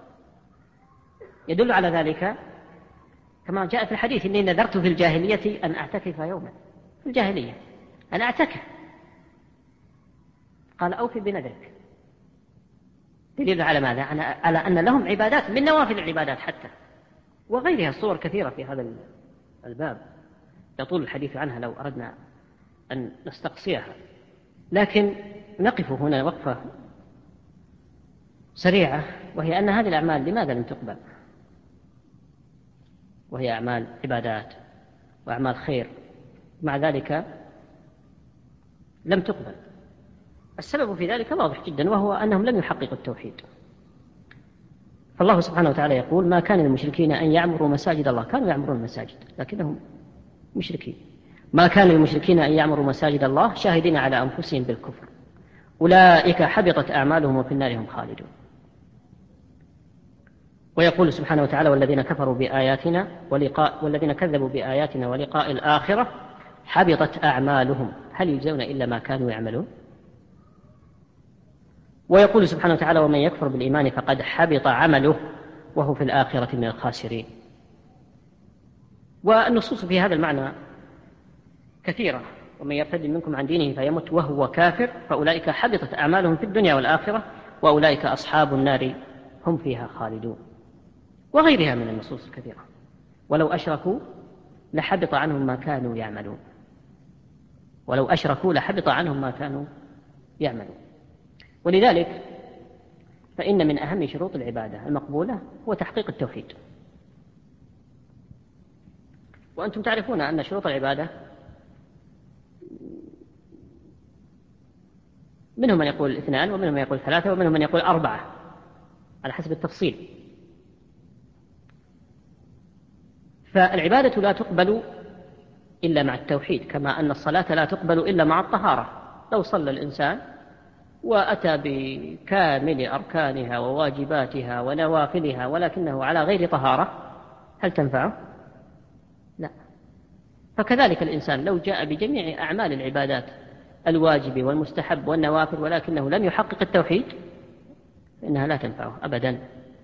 يدل على ذلك كما جاء في الحديث: إني نذرت في الجاهلية أن أعتكف يوما. في الجاهلية أن أعتكف، قال: أوفي بنذرك. دليل على ماذا؟ على أن لهم عبادات من نوافل العبادات حتى، وغيرها صور كثيرة في هذا الباب يطول الحديث عنها لو أردنا أن نستقصيها، لكن نقف هنا وقفة سريعة، وهي أن هذه الأعمال لماذا لم تقبل؟ وهي أعمال عبادات وأعمال خير، مع ذلك لم تقبل. السبب في ذلك واضح جدا، وهو أنهم لم يحققوا التوحيد. فالله سبحانه وتعالى يقول: ما كان للمشركين أن يعمروا مساجد الله. كانوا يعمرون المساجد لكنهم مشركين. ما كان للمشركين أن يعمروا مساجد الله شاهدين على أنفسهم بالكفر، أولئك حبطت أعمالهم وفي النار هم خالدون. ويقول سبحانه وتعالى: والذين كفروا بآياتنا والذين كذبوا بآياتنا ولقاء الآخرة حبطت أعمالهم هل يجزون إلا ما كانوا يعملون. ويقول سبحانه وتعالى: ومن يكفر بالإيمان فقد حبط عمله وهو في الآخرة من الخاسرين. والنصوص في هذا المعنى كثيرة: ومن يرتد منكم عن دينه فيمت وهو كافر فأولئك حبطت أعمالهم في الدنيا والآخرة وأولئك أصحاب النار هم فيها خالدون، وغيرها من النصوص الكثيرة. ولو أشركوا لحبط عنهم ما كانوا يعملون. ولو أشركوا لحبط عنهم ما كانوا يعملون. ولذلك فإن من أهم شروط العبادة المقبولة هو تحقيق التوحيد. وأنتم تعرفون أن شروط العبادة منهم من يقول 2 ومنهم من يقول 3 ومنهم من يقول 4 على حسب التفصيل. فالعبادة لا تقبل إلا مع التوحيد، كما أن الصلاة لا تقبل إلا مع الطهارة. لو صلى الإنسان وأتى بكامل أركانها وواجباتها ونوافلها ولكنه على غير طهارة هل تنفعه؟ لا. فكذلك الإنسان لو جاء بجميع أعمال العبادات الواجب والمستحب والنوافل ولكنه لم يحقق التوحيد فإنها لا تنفعه أبدا.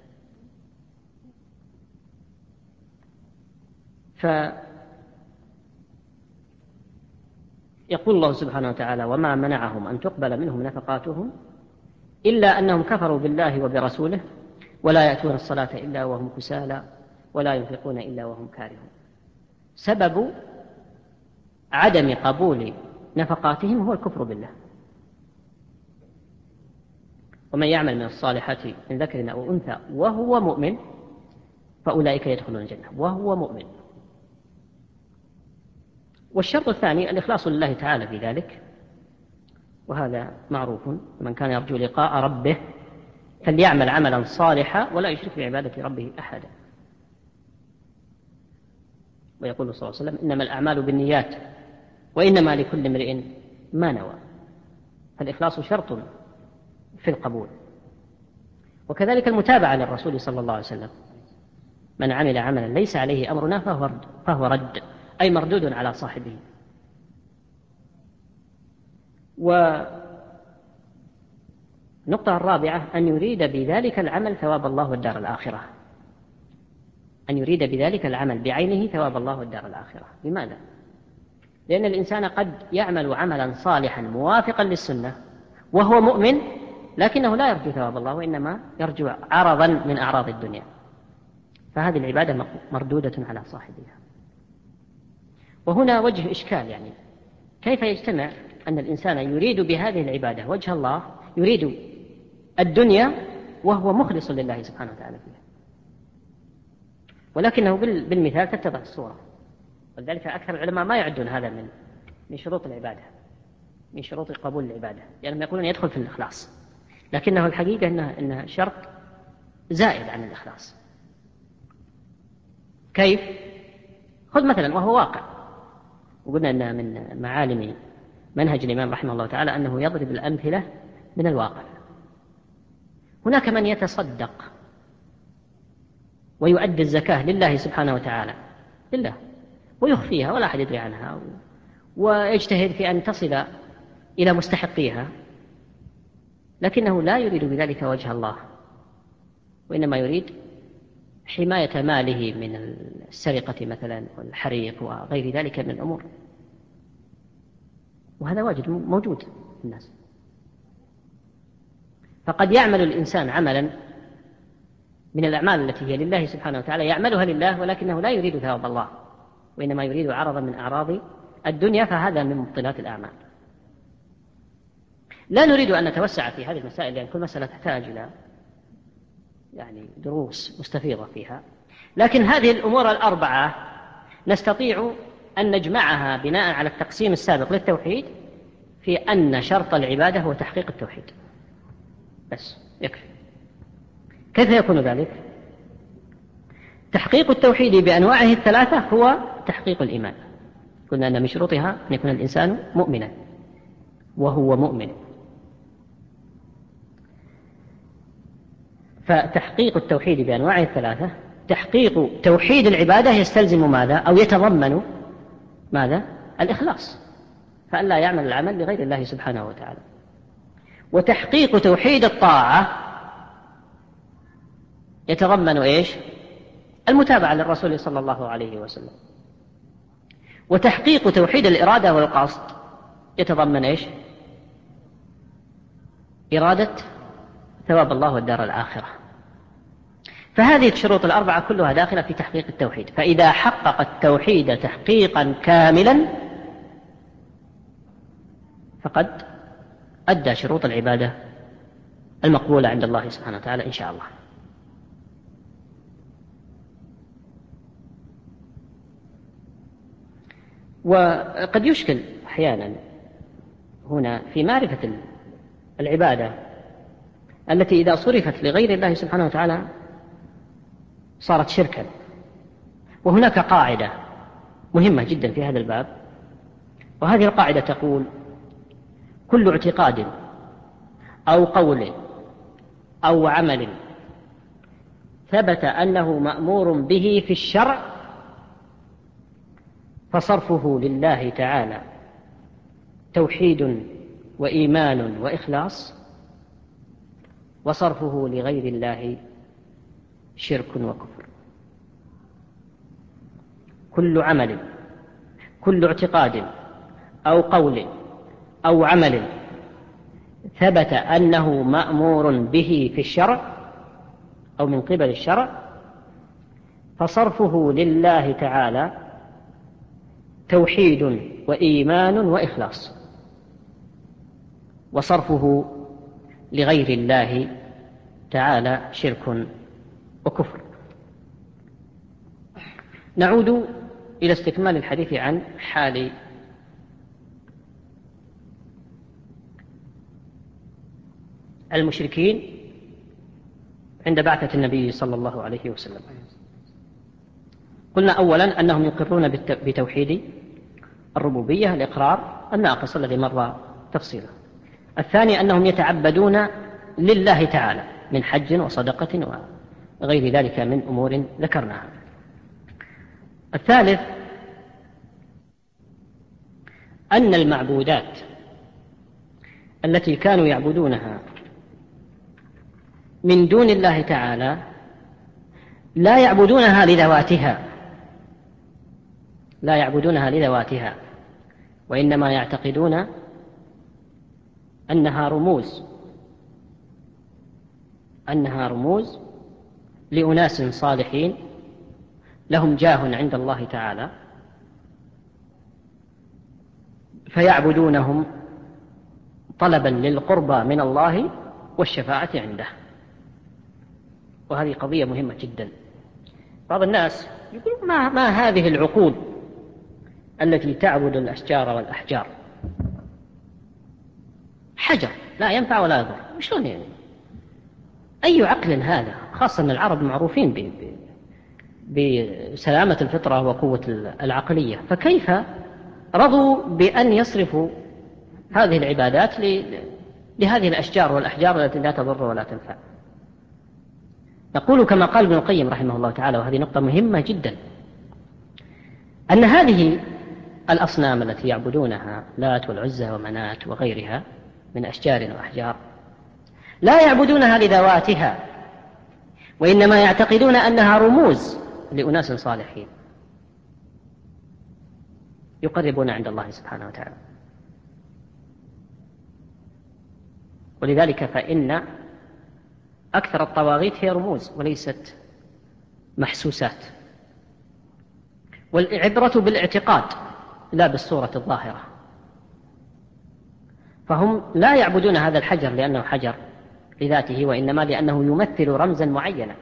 يقول الله سبحانه وتعالى: وما منعهم أن تقبل منهم نفقاتهم إلا أنهم كفروا بالله وبرسوله ولا يأتون الصلاة إلا وهم كسالى ولا ينفقون إلا وهم كارهون. سبب عدم قبول نفقاتهم هو الكفر بالله. ومن يعمل من الصالحات من ذكر أو أنثى وهو مؤمن فأولئك يدخلون الجنة وهو مؤمن. والشرط الثاني الإخلاص لله تعالى في ذلك، وهذا معروف: من كان يرجو لقاء ربه فليعمل عملا صالحا ولا يشرك بعبادة ربه أحدا. ويقول صلى الله عليه وسلم: إنما الأعمال بالنيات وإنما لكل امرئ ما نوى. فالإخلاص شرط في القبول. وكذلك المتابعة للرسول صلى الله عليه وسلم: من عمل عملا ليس عليه أمرنا فهو رد، أي مردود على صاحبه. والنقطة الرابعة أن يريد بذلك العمل ثواب الله والدار الآخرة. أن يريد بذلك العمل بعينه ثواب الله والدار الآخرة. لماذا؟ لأن الإنسان قد يعمل عملا صالحا موافقا للسنة وهو مؤمن لكنه لا يرجو ثواب الله وإنما يرجو عرضا من أعراض الدنيا، فهذه العبادة مردودة على صاحبها. وهنا وجه إشكال، يعني كيف يجتمع أن الإنسان يريد بهذه العبادة وجه الله، يريد الدنيا وهو مخلص لله سبحانه وتعالى فيها، ولكنه بالمثال تتضح الصورة. ولذلك أكثر العلماء ما يعدون هذا من شروط العبادة، من شروط قبول العبادة، لأنهم يقولون يدخل في الإخلاص، لكنه الحقيقة إنه شرط زائد عن الإخلاص. كيف؟ خذ مثلا، وهو واقع، وقلنا أن من معالم منهج الإمام رحمه الله تعالى أنه يضرب الأمثلة من الواقع. هناك من يتصدق ويؤدي الزكاة لله سبحانه وتعالى لله ويخفيها ولا أحد يدري عنها، ويجتهد في أن تصل إلى مستحقيها، لكنه لا يريد بذلك وجه الله، وإنما يريد حماية ماله من السرقة مثلا والحريق وغير ذلك من الأمور، وهذا واجد موجود في الناس. فقد يعمل الإنسان عملا من الأعمال التي هي لله سبحانه وتعالى، يعملها لله ولكنه لا يريد ثواب الله، وإنما يريد عرضا من أعراض الدنيا، فهذا من مبطلات الأعمال. لا نريد أن نتوسع في هذه المسائل، لأن كل مسألة تحتاج إلى دروس مستفيضة فيها، لكن هذه الأمور الأربعة نستطيع أن نجمعها بناء على التقسيم السابق للتوحيد في أن شرط العبادة هو تحقيق التوحيد بس، يكفي. كيف يكون ذلك؟ تحقيق التوحيد بأنواعه الثلاثة هو تحقيق الإيمان. قلنا أن من شروطها أن يكون الإنسان مؤمنا، وهو مؤمن. فتحقيق التوحيد بأنواعه الثلاثة، تحقيق توحيد العبادة يستلزم ماذا؟ أو يتضمن ماذا؟ الإخلاص، فأن لا يعمل العمل لغير الله سبحانه وتعالى. وتحقيق توحيد الطاعة يتضمن إيش؟ المتابعة للرسول صلى الله عليه وسلم. وتحقيق توحيد الإرادة والقصد يتضمن إيش؟ إرادة ثواب الله والدار الآخرة. فهذه الشروط الأربعة كلها داخلة في تحقيق التوحيد. فإذا حقق التوحيد تحقيقا كاملا فقد أدى شروط العبادة المقبولة عند الله سبحانه وتعالى إن شاء الله. وقد يشكل أحيانا هنا في معرفة العبادة التي إذا صرفت لغير الله سبحانه وتعالى صارت شركا. وهناك قاعدة مهمة جدا في هذا الباب، وهذه القاعدة تقول: كل اعتقاد أو قول أو عمل ثبت أنه مأمور به في الشرع فصرفه لله تعالى توحيد وإيمان وإخلاص، وصرفه لغير الله شرك وكفر. كل عمل، كل اعتقاد أو قول أو عمل ثبت أنه مأمور به في الشرع أو من قبل الشرع فصرفه لله تعالى توحيد وإيمان وإخلاص، وصرفه لغير الله تعالى شرك وكفر. نعود إلى استكمال الحديث عن حال المشركين عند بعثة النبي صلى الله عليه وسلم. قلنا أولا أنهم يقرون بتوحيد الربوبية، الإقرار الناقص الذي مر تفصيله. الثاني أنهم يتعبدون لله تعالى من حج وصدقة وغير ذلك من أمور ذكرناها. الثالث أن المعبودات التي كانوا يعبدونها من دون الله تعالى لا يعبدونها لذواتها، وإنما يعتقدون أنها رموز لأناس صالحين لهم جاه عند الله تعالى، فيعبدونهم طلبا للقربى من الله والشفاعة عنده. وهذه قضية مهمة جدا. بعض الناس يقول ما هذه العقول التي تعبد الأشجار والأحجار؟ حجر لا ينفع ولا يضر، شلون يعني؟ أي عقل هذا؟ خاصة أن العرب معروفين بسلامة الفطرة وقوة العقلية، فكيف رضوا بأن يصرفوا هذه العبادات لهذه الأشجار والأحجار التي لا تضر ولا تنفع. نقول كما قال ابن القيم رحمه الله تعالى، وهذه نقطة مهمة جدا، أن هذه الأصنام التي يعبدونها، لات والعزى ومنات وغيرها من أشجار وأحجار، لا يعبدونها لذواتها، وإنما يعتقدون أنها رموز لأناس صالحين يقربون عند الله سبحانه وتعالى. ولذلك فإن أكثر الطواغيت هي رموز وليست محسوسات، والعبرة بالاعتقاد لا بالصورة الظاهرة. فهم لا يعبدون هذا الحجر لأنه حجر لذاته، وإنما لأنه يمثل رمزا معينا.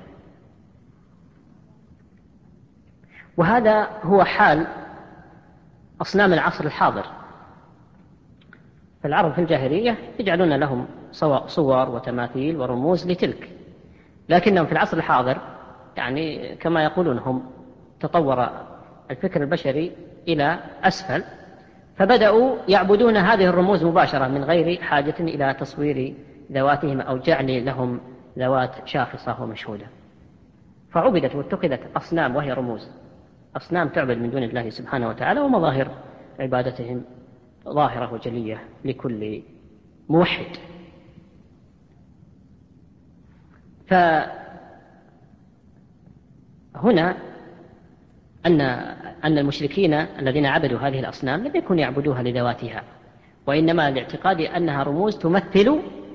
وهذا هو حال أصنام العصر الحاضر. فالعرب في الجاهلية يجعلون لهم صور وتماثيل ورموز لتلك، لكنهم في العصر الحاضر يعني كما يقولون هم تطور الفكر البشري إلى أسفل، فبدأوا يعبدون هذه الرموز مباشرة من غير حاجة إلى تصوير ذواتهم أو جعل لهم ذوات شاخصة ومشهودة، فعبدت واتخذت أصنام وهي رموز، أصنام تعبد من دون الله سبحانه وتعالى، ومظاهر عبادتهم ظاهرة وجلية لكل موحد. فهنا أن المشركين الذين عبدوا هذه الأصنام لم يكونوا يعبدوها لذواتها، وإنما لاعتقاد أنها رموز تمثل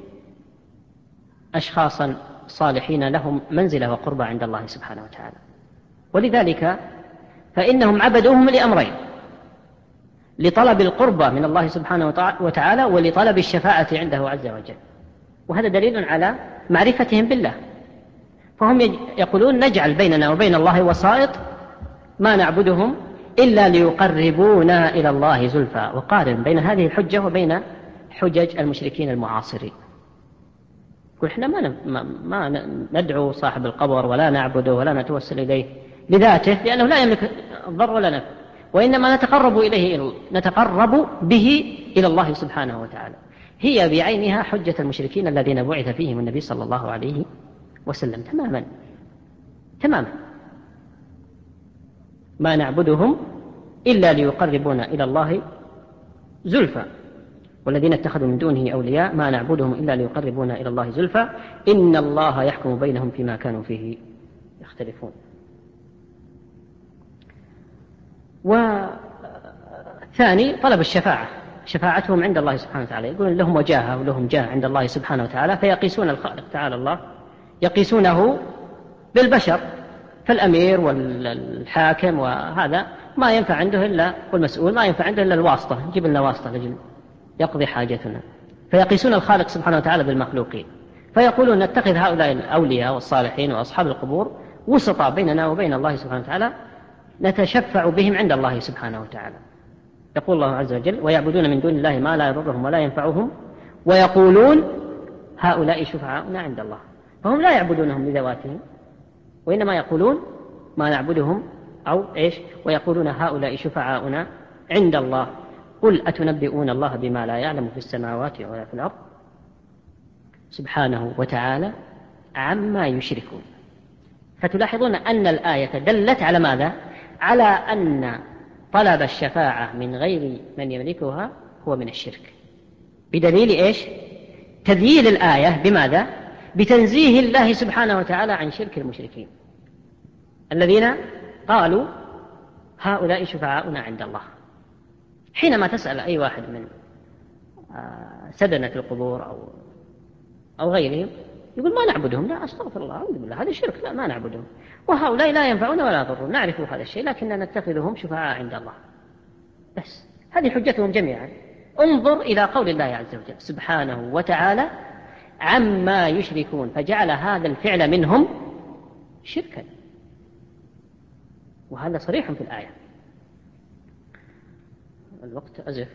أشخاصا صالحين لهم منزلة وقربة عند الله سبحانه وتعالى. ولذلك فإنهم عبدوهم لأمرين: لطلب القربة من الله سبحانه وتعالى، ولطلب الشفاعة عنده عز وجل. وهذا دليل على معرفتهم بالله. فهم يقولون نجعل بيننا وبين الله وسائط، ما نعبدهم إلا ليقربونا إلى الله زلفى. وقارن بين هذه الحجة وبين حجج المشركين المعاصرين. إحنا ما ندعو صاحب القبر ولا نعبده ولا نتوسل إليه لذاته، لأنه لا يملك الضر ولا نفع، وإنما نتقرب به إلى الله سبحانه وتعالى. هي بعينها حجة المشركين الذين بعث فيهم النبي صلى الله عليه وسلم تماما. ما نعبدهم إلا ليقربونا إلى الله زلفى، والذين اتخذوا من دونه أولياء ما نعبدهم إلا ليقربونا إلى الله زلفى إن الله يحكم بينهم فيما كانوا فيه يختلفون. وثاني طلب الشفاعة، شفاعتهم عند الله سبحانه وتعالى. يقولون لهم وجاهة ولهم جاه عند الله سبحانه وتعالى، فيقيسون الخالق تعالى الله يقيسونه بالبشر، فالأمير والحاكم وهذا ما ينفع عنده إلا، والمسؤول ما ينفع عنده إلا الواسطة، جيب لنا واسطة لجل يقضي حاجتنا. فيقيسون الخالق سبحانه وتعالى بالمخلوقين، فيقولون نتخذ هؤلاء الأولياء والصالحين وأصحاب القبور وسطاء بيننا وبين الله سبحانه وتعالى نتشفع بهم عند الله سبحانه وتعالى. يقول الله عز وجل ويعبدون من دون الله ما لا يضرهم ولا ينفعهم ويقولون هؤلاء شفعاؤنا عند الله. فهم لا يعبدونهم لذواتهم، وإنما يقولون ما نعبدهم ويقولون هؤلاء شفعاؤنا عند الله. قل أتنبئون الله بما لا يعلم في السماوات ولا في الأرض سبحانه وتعالى عما يشركون. فتلاحظون أن الآية دلت على ماذا؟ على أن طلب الشفاعة من غير من يملكها هو من الشرك، بدليل تذييل الآية بماذا؟ بتنزيه الله سبحانه وتعالى عن شرك المشركين الذين قالوا هؤلاء شفعاؤنا عند الله. حينما تسأل أي واحد من سدنة القبور أو غيرهم يقول ما نعبدهم، لا أستغفر الله أعوذ بالله هذا شرك، لا ما نعبدهم، وهؤلاء لا ينفعون ولا يضرون، نعرف هذا الشيء لكننا نتخذهم شفعاء عند الله. بس هذه حجتهم جميعا. انظر إلى قول الله عز وجل سبحانه وتعالى عما يشركون، فجعل هذا الفعل منهم شركا، وهذا صريح في الآية. الوقت أزف.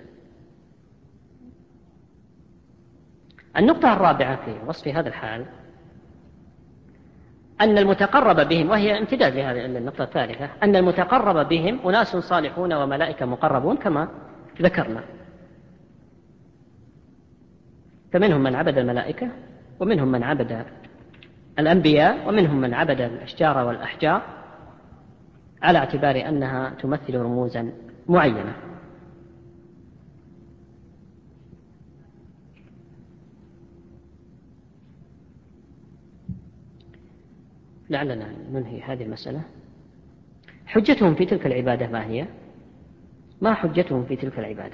النقطة الرابعة في وصف هذا الحال أن المتقرب بهم، وهي امتداد لهذه النقطة الثالثة، أن المتقرب بهم أناس صالحون وملائكة مقربون كما ذكرنا. فمنهم من عبد الملائكة، ومنهم من عبد الأنبياء، ومنهم من عبد الأشجار والأحجار على اعتبار أنها تمثل رموزا معينة. لعلنا ننهي هذه المسألة. حجتهم في تلك العبادة ما هي؟ ما حجتهم في تلك العبادة؟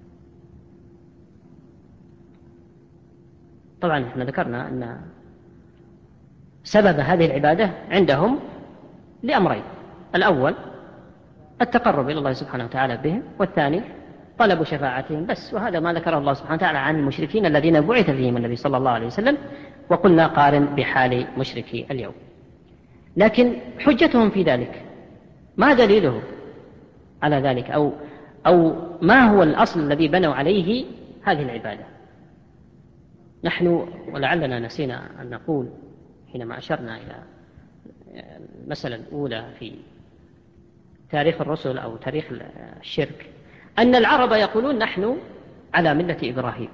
طبعا احنا ذكرنا أن سبب هذه العبادة عندهم لأمرين: الأول التقرب إلى الله سبحانه وتعالى بهم، والثاني طلب شفاعتهم بس. وهذا ما ذكره الله سبحانه وتعالى عن المشركين الذين بعث فيهم النبي صلى الله عليه وسلم، وقلنا قارن بحال مشركي اليوم. لكن حجتهم في ذلك ما دليله على ذلك، أو ما هو الأصل الذي بنوا عليه هذه العبادة؟ نحن ولعلنا نسينا أن نقول حينما أشرنا إلى المسألة الأولى في تاريخ الرسل أو تاريخ الشرك، أن العرب يقولون نحن على ملة إبراهيم،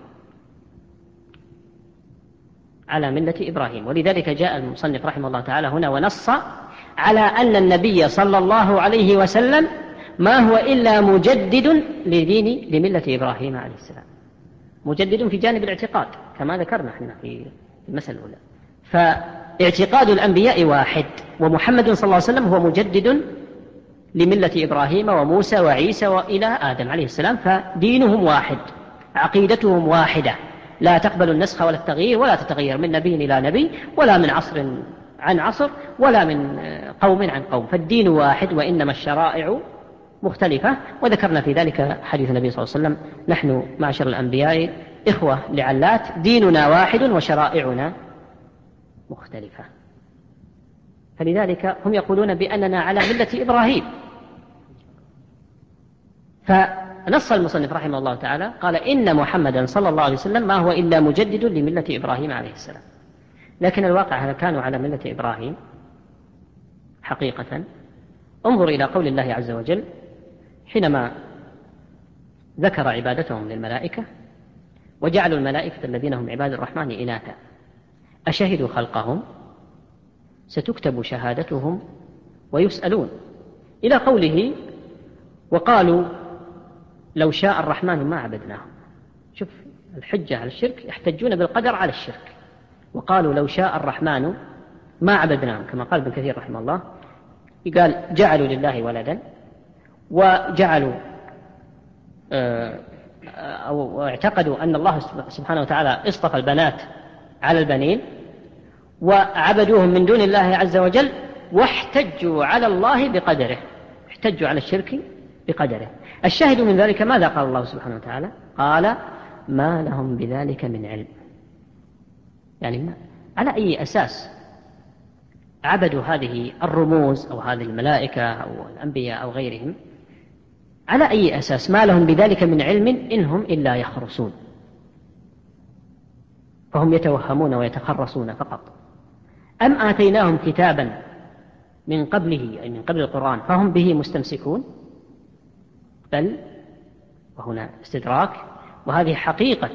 على ملة إبراهيم. ولذلك جاء المصنف رحمه الله تعالى هنا ونص على أن النبي صلى الله عليه وسلم ما هو إلا مجدد لملة إبراهيم عليه السلام، مجدد في جانب الاعتقاد كما ذكرنا احنا في المسألة الأولى. فاعتقاد الأنبياء واحد، ومحمد صلى الله عليه وسلم هو مجدد لملة إبراهيم وموسى وعيسى وإلى آدم عليه السلام، فدينهم واحد، عقيدتهم واحدة، لا تقبل النسخ ولا التغيير، ولا تتغير من نبي إلى نبي، ولا من عصر عن عصر، ولا من قوم عن قوم، فالدين واحد، وإنما الشرائع مختلفة. وذكرنا في ذلك حديث النبي صلى الله عليه وسلم: نحن معشر الأنبياء إخوة لعلات، ديننا واحد وشرائعنا مختلفة. فلذلك هم يقولون بأننا على ملة إبراهيم. فنص المصنف رحمه الله تعالى قال: إن محمدا صلى الله عليه وسلم ما هو إلا مجدد لملة إبراهيم عليه السلام. لكن الواقع هل كانوا على ملة إبراهيم حقيقة؟ انظر إلى قول الله عز وجل حينما ذكر عبادتهم للملائكة: وجعلوا الملائكة الذين هم عباد الرحمن إناثا أشهدوا خلقهم ستكتب شهادتهم ويسألون، إلى قوله: وقالوا لو شاء الرحمن ما عبدناهم. شوف الحجة على الشرك، يحتجون بالقدر على الشرك. وقالوا لو شاء الرحمن ما عبدناهم، كما قال ابن كثير رحمه الله، قال جعلوا لله ولدا، وجعلوا أو اعتقدوا أن الله سبحانه وتعالى اصطفى البنات على البنين، وعبدوهم من دون الله عز وجل، واحتجوا على الله بقدره، احتجوا على الشرك بقدره. الشاهد من ذلك ماذا قال الله سبحانه وتعالى؟ قال: ما لهم بذلك من علم. يعني على أي أساس عبدوا هذه الرموز أو هذه الملائكة أو الأنبياء أو غيرهم؟ على أي أساس؟ ما لهم بذلك من علم إنهم إلا يخرصون. فهم يتوهمون ويتخرصون فقط. أم آتيناهم كتابا من قبله، أي من قبل القرآن، فهم به مستمسكون؟ بل، وهنا استدراك، وهذه حقيقة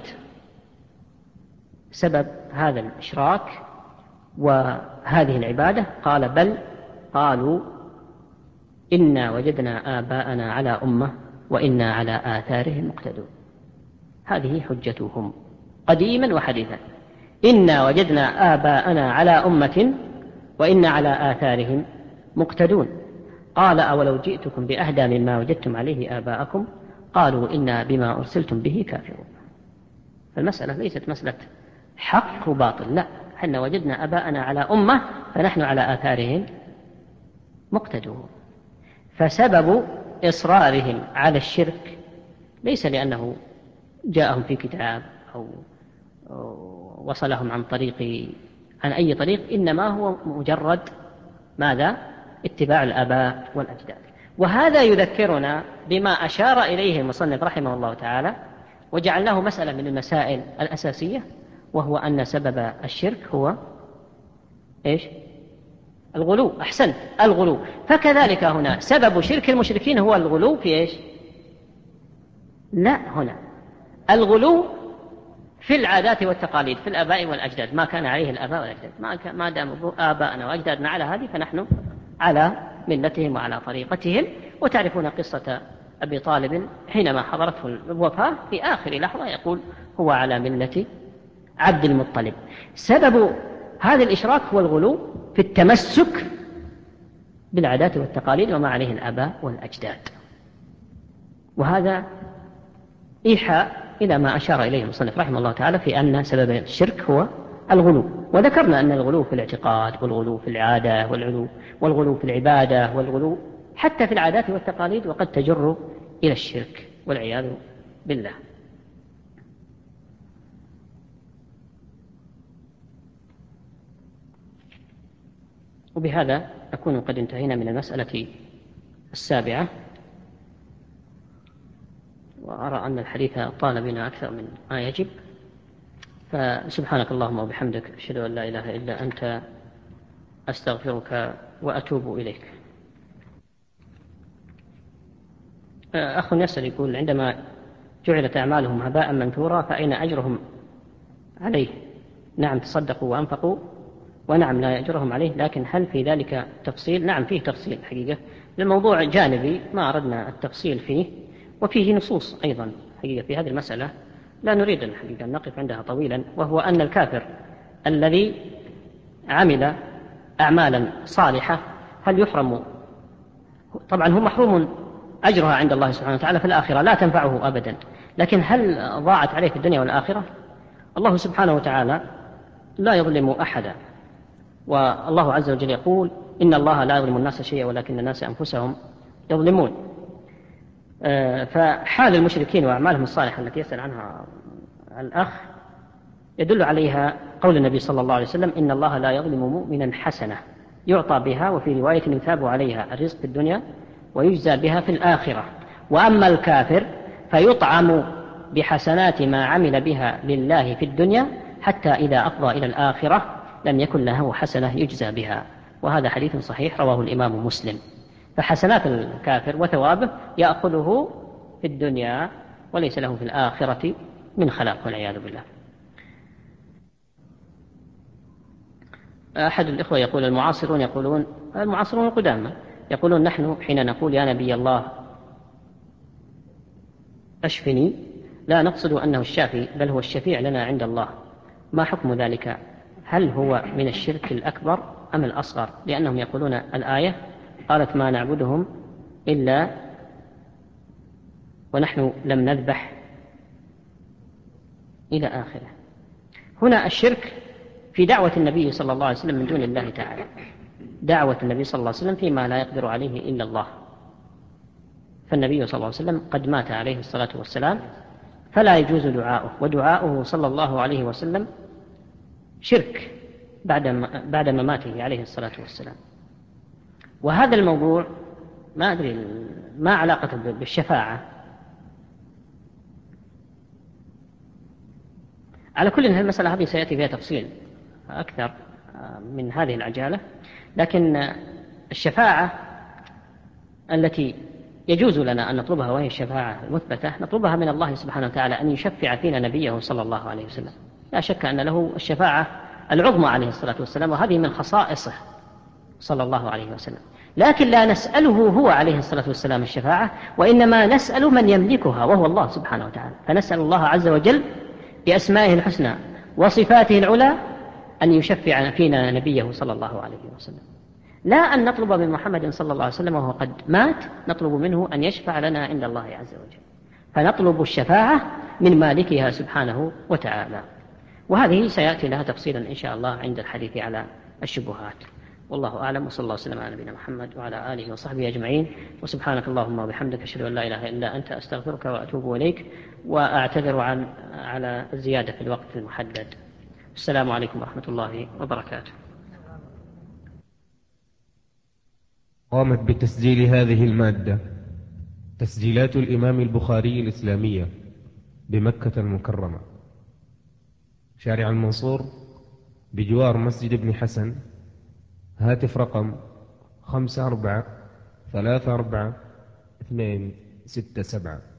سبب هذا الإشراك وهذه العبادة. قال: بل قالوا إنا وجدنا آباءنا على أمة وإنا على آثارهم مقتدون. هذه حجتهم قديما وحديثا: إنا وجدنا آباءنا على أمة وإنا على آثارهم مقتدون. قال: أولو جئتكم بأهدى مما وجدتم عليه آباءكم قالوا إنا بما أرسلتم به كافرون. فالمسألة ليست مسألة حق وباطل، لا، حنا وجدنا آباءنا على أمة فنحن على آثارهم مقتدون. فسبب إصرارهم على الشرك ليس لأنه جاءهم في كتاب أو وصلهم عن أي طريق، إنما هو مجرد ماذا؟ اتباع الآباء والأجداد. وهذا يذكرنا بما أشار إليه المصنف رحمه الله تعالى وجعلناه مسألة من المسائل الأساسية، وهو أن سبب الشرك هو إيش؟ الغلو. أحسنت، الغلو. فكذلك هنا سبب شرك المشركين هو الغلو في إيش؟ لا، هنا الغلو في العادات والتقاليد، في الآباء والأجداد، ما كان عليه الآباء والأجداد، ما دام آباءنا وأجدادنا على هذه فنحن على ملتهم وعلى طريقتهم. وتعرفون قصة أبي طالب حينما حضرته الوفاة في آخر لحظة يقول هو على ملة عبد المطلب. سبب هذا الإشراك هو الغلو في التمسك بالعادات والتقاليد وما عليه الآباء والأجداد، وهذا إيحاء إلى ما أشار إليه المصنف رحمه الله تعالى في أن سبب الشرك هو الغلو. وذكرنا أن الغلو في الاعتقاد والغلو في العادة والغلو في العبادة والغلو حتى في العادات والتقاليد وقد تجر إلى الشرك والعياذ بالله. وبهذا نكون قد انتهينا من المسألة 7، وأرى أن الحديث طال بنا أكثر من ما يجب، فسبحانك اللهم وبحمدك أشهد أن لا إله إلا أنت أستغفرك وأتوب إليك. أخ يسأل يقول عندما جعلت أعمالهم هباء منثورا فأين أجرهم عليه؟ نعم تصدقوا وأنفقوا، ونعم لا يأجرهم عليه، لكن هل في ذلك تفصيل؟ نعم فيه تفصيل حقيقة، الموضوع جانبي ما أردنا التفصيل فيه، وفيه نصوص أيضا حقيقة في هذه المسألة لا نريد الحقيقة أن نقف عندها طويلا، وهو أن الكافر الذي عمل أعمالا صالحة هل يحرم؟ طبعا هو محروم أجرها عند الله سبحانه وتعالى في الآخرة لا تنفعه أبدا، لكن هل ضاعت عليه في الدنيا والآخرة؟ الله سبحانه وتعالى لا يظلم أحدا، والله عز وجل يقول إن الله لا يظلم الناس شيئا ولكن الناس أنفسهم يظلمون. فحال المشركين وأعمالهم الصالحة التي يسأل عنها الأخ يدل عليها قول النبي صلى الله عليه وسلم إن الله لا يظلم مؤمنا حسنة يعطى بها، وفي رواية يثاب عليها الرزق في الدنيا ويجزى بها في الآخرة، وأما الكافر فيطعم بحسنات ما عمل بها لله في الدنيا حتى إذا أفضى إلى الآخرة لم يكن له حسنة يجزى بها. وهذا حديث صحيح رواه الإمام مسلم. فحسنات الكافر وثوابه يأخذه في الدنيا وليس له في الآخرة من خلاق والعياذ بالله. أحد الإخوة يقول المعاصرون القدامى يقولون نحن حين نقول يا نبي الله أشفني لا نقصد أنه الشافي بل هو الشفيع لنا عند الله، ما حكم ذلك؟ هل هو من الشرك الأكبر أم الأصغر؟ لأنهم يقولون الآية قالت ما نعبدهم إلا ونحن لم نذبح إلى آخره. هنا الشرك في دعوة النبي صلى الله عليه وسلم من دون الله تعالى، دعوة النبي صلى الله عليه وسلم فيما لا يقدر عليه إلا الله، فالنبي صلى الله عليه وسلم قد مات عليه الصلاة والسلام فلا يجوز دعاؤه، ودعاؤه صلى الله عليه وسلم شرك بعد مماته عليه الصلاة والسلام. وهذا الموضوع ما أدري ما علاقته بالشفاعة. على كل المسألة هذه سيأتي فيها تفصيل أكثر من هذه العجالة، لكن الشفاعة التي يجوز لنا أن نطلبها وهي الشفاعة المثبتة نطلبها من الله سبحانه وتعالى أن يشفع فينا نبيه صلى الله عليه وسلم، لا شك أن له الشفاعة العظمى عليه الصلاة والسلام، وهذه من خصائصه صلى الله عليه وسلم. لكن لا نسأله هو عليه الصلاة والسلام الشفاعة، وإنما نسأل من يملكها وهو الله سبحانه وتعالى، فنسأل الله عز وجل بأسمائه الحسنى وصفاته العلى أن يشفع فينا نبيه صلى الله عليه وسلم، لا أن نطلب من محمد صلى الله عليه وسلم وهو قد مات نطلب منه أن يشفع لنا عند الله عز وجل، فنطلب الشفاعة من مالكها سبحانه وتعالى. وهذه سيأتي لها تفصيلا إن شاء الله عند الحديث على الشبهات. والله أعلم، وصلى الله وسلم على نبينا محمد وعلى آله وصحبه أجمعين، وسبحانك اللهم وبحمدك أشهد أن لا إله إلا أنت أستغفرك وأتوب إليك، وأعتذر على الزيادة في الوقت المحدد. السلام عليكم ورحمة الله وبركاته. قامت بتسجيل هذه المادة تسجيلات الإمام البخاري الإسلامية بمكة المكرمة، شارع المنصور بجوار مسجد ابن حسن. هاتف رقم 54344267.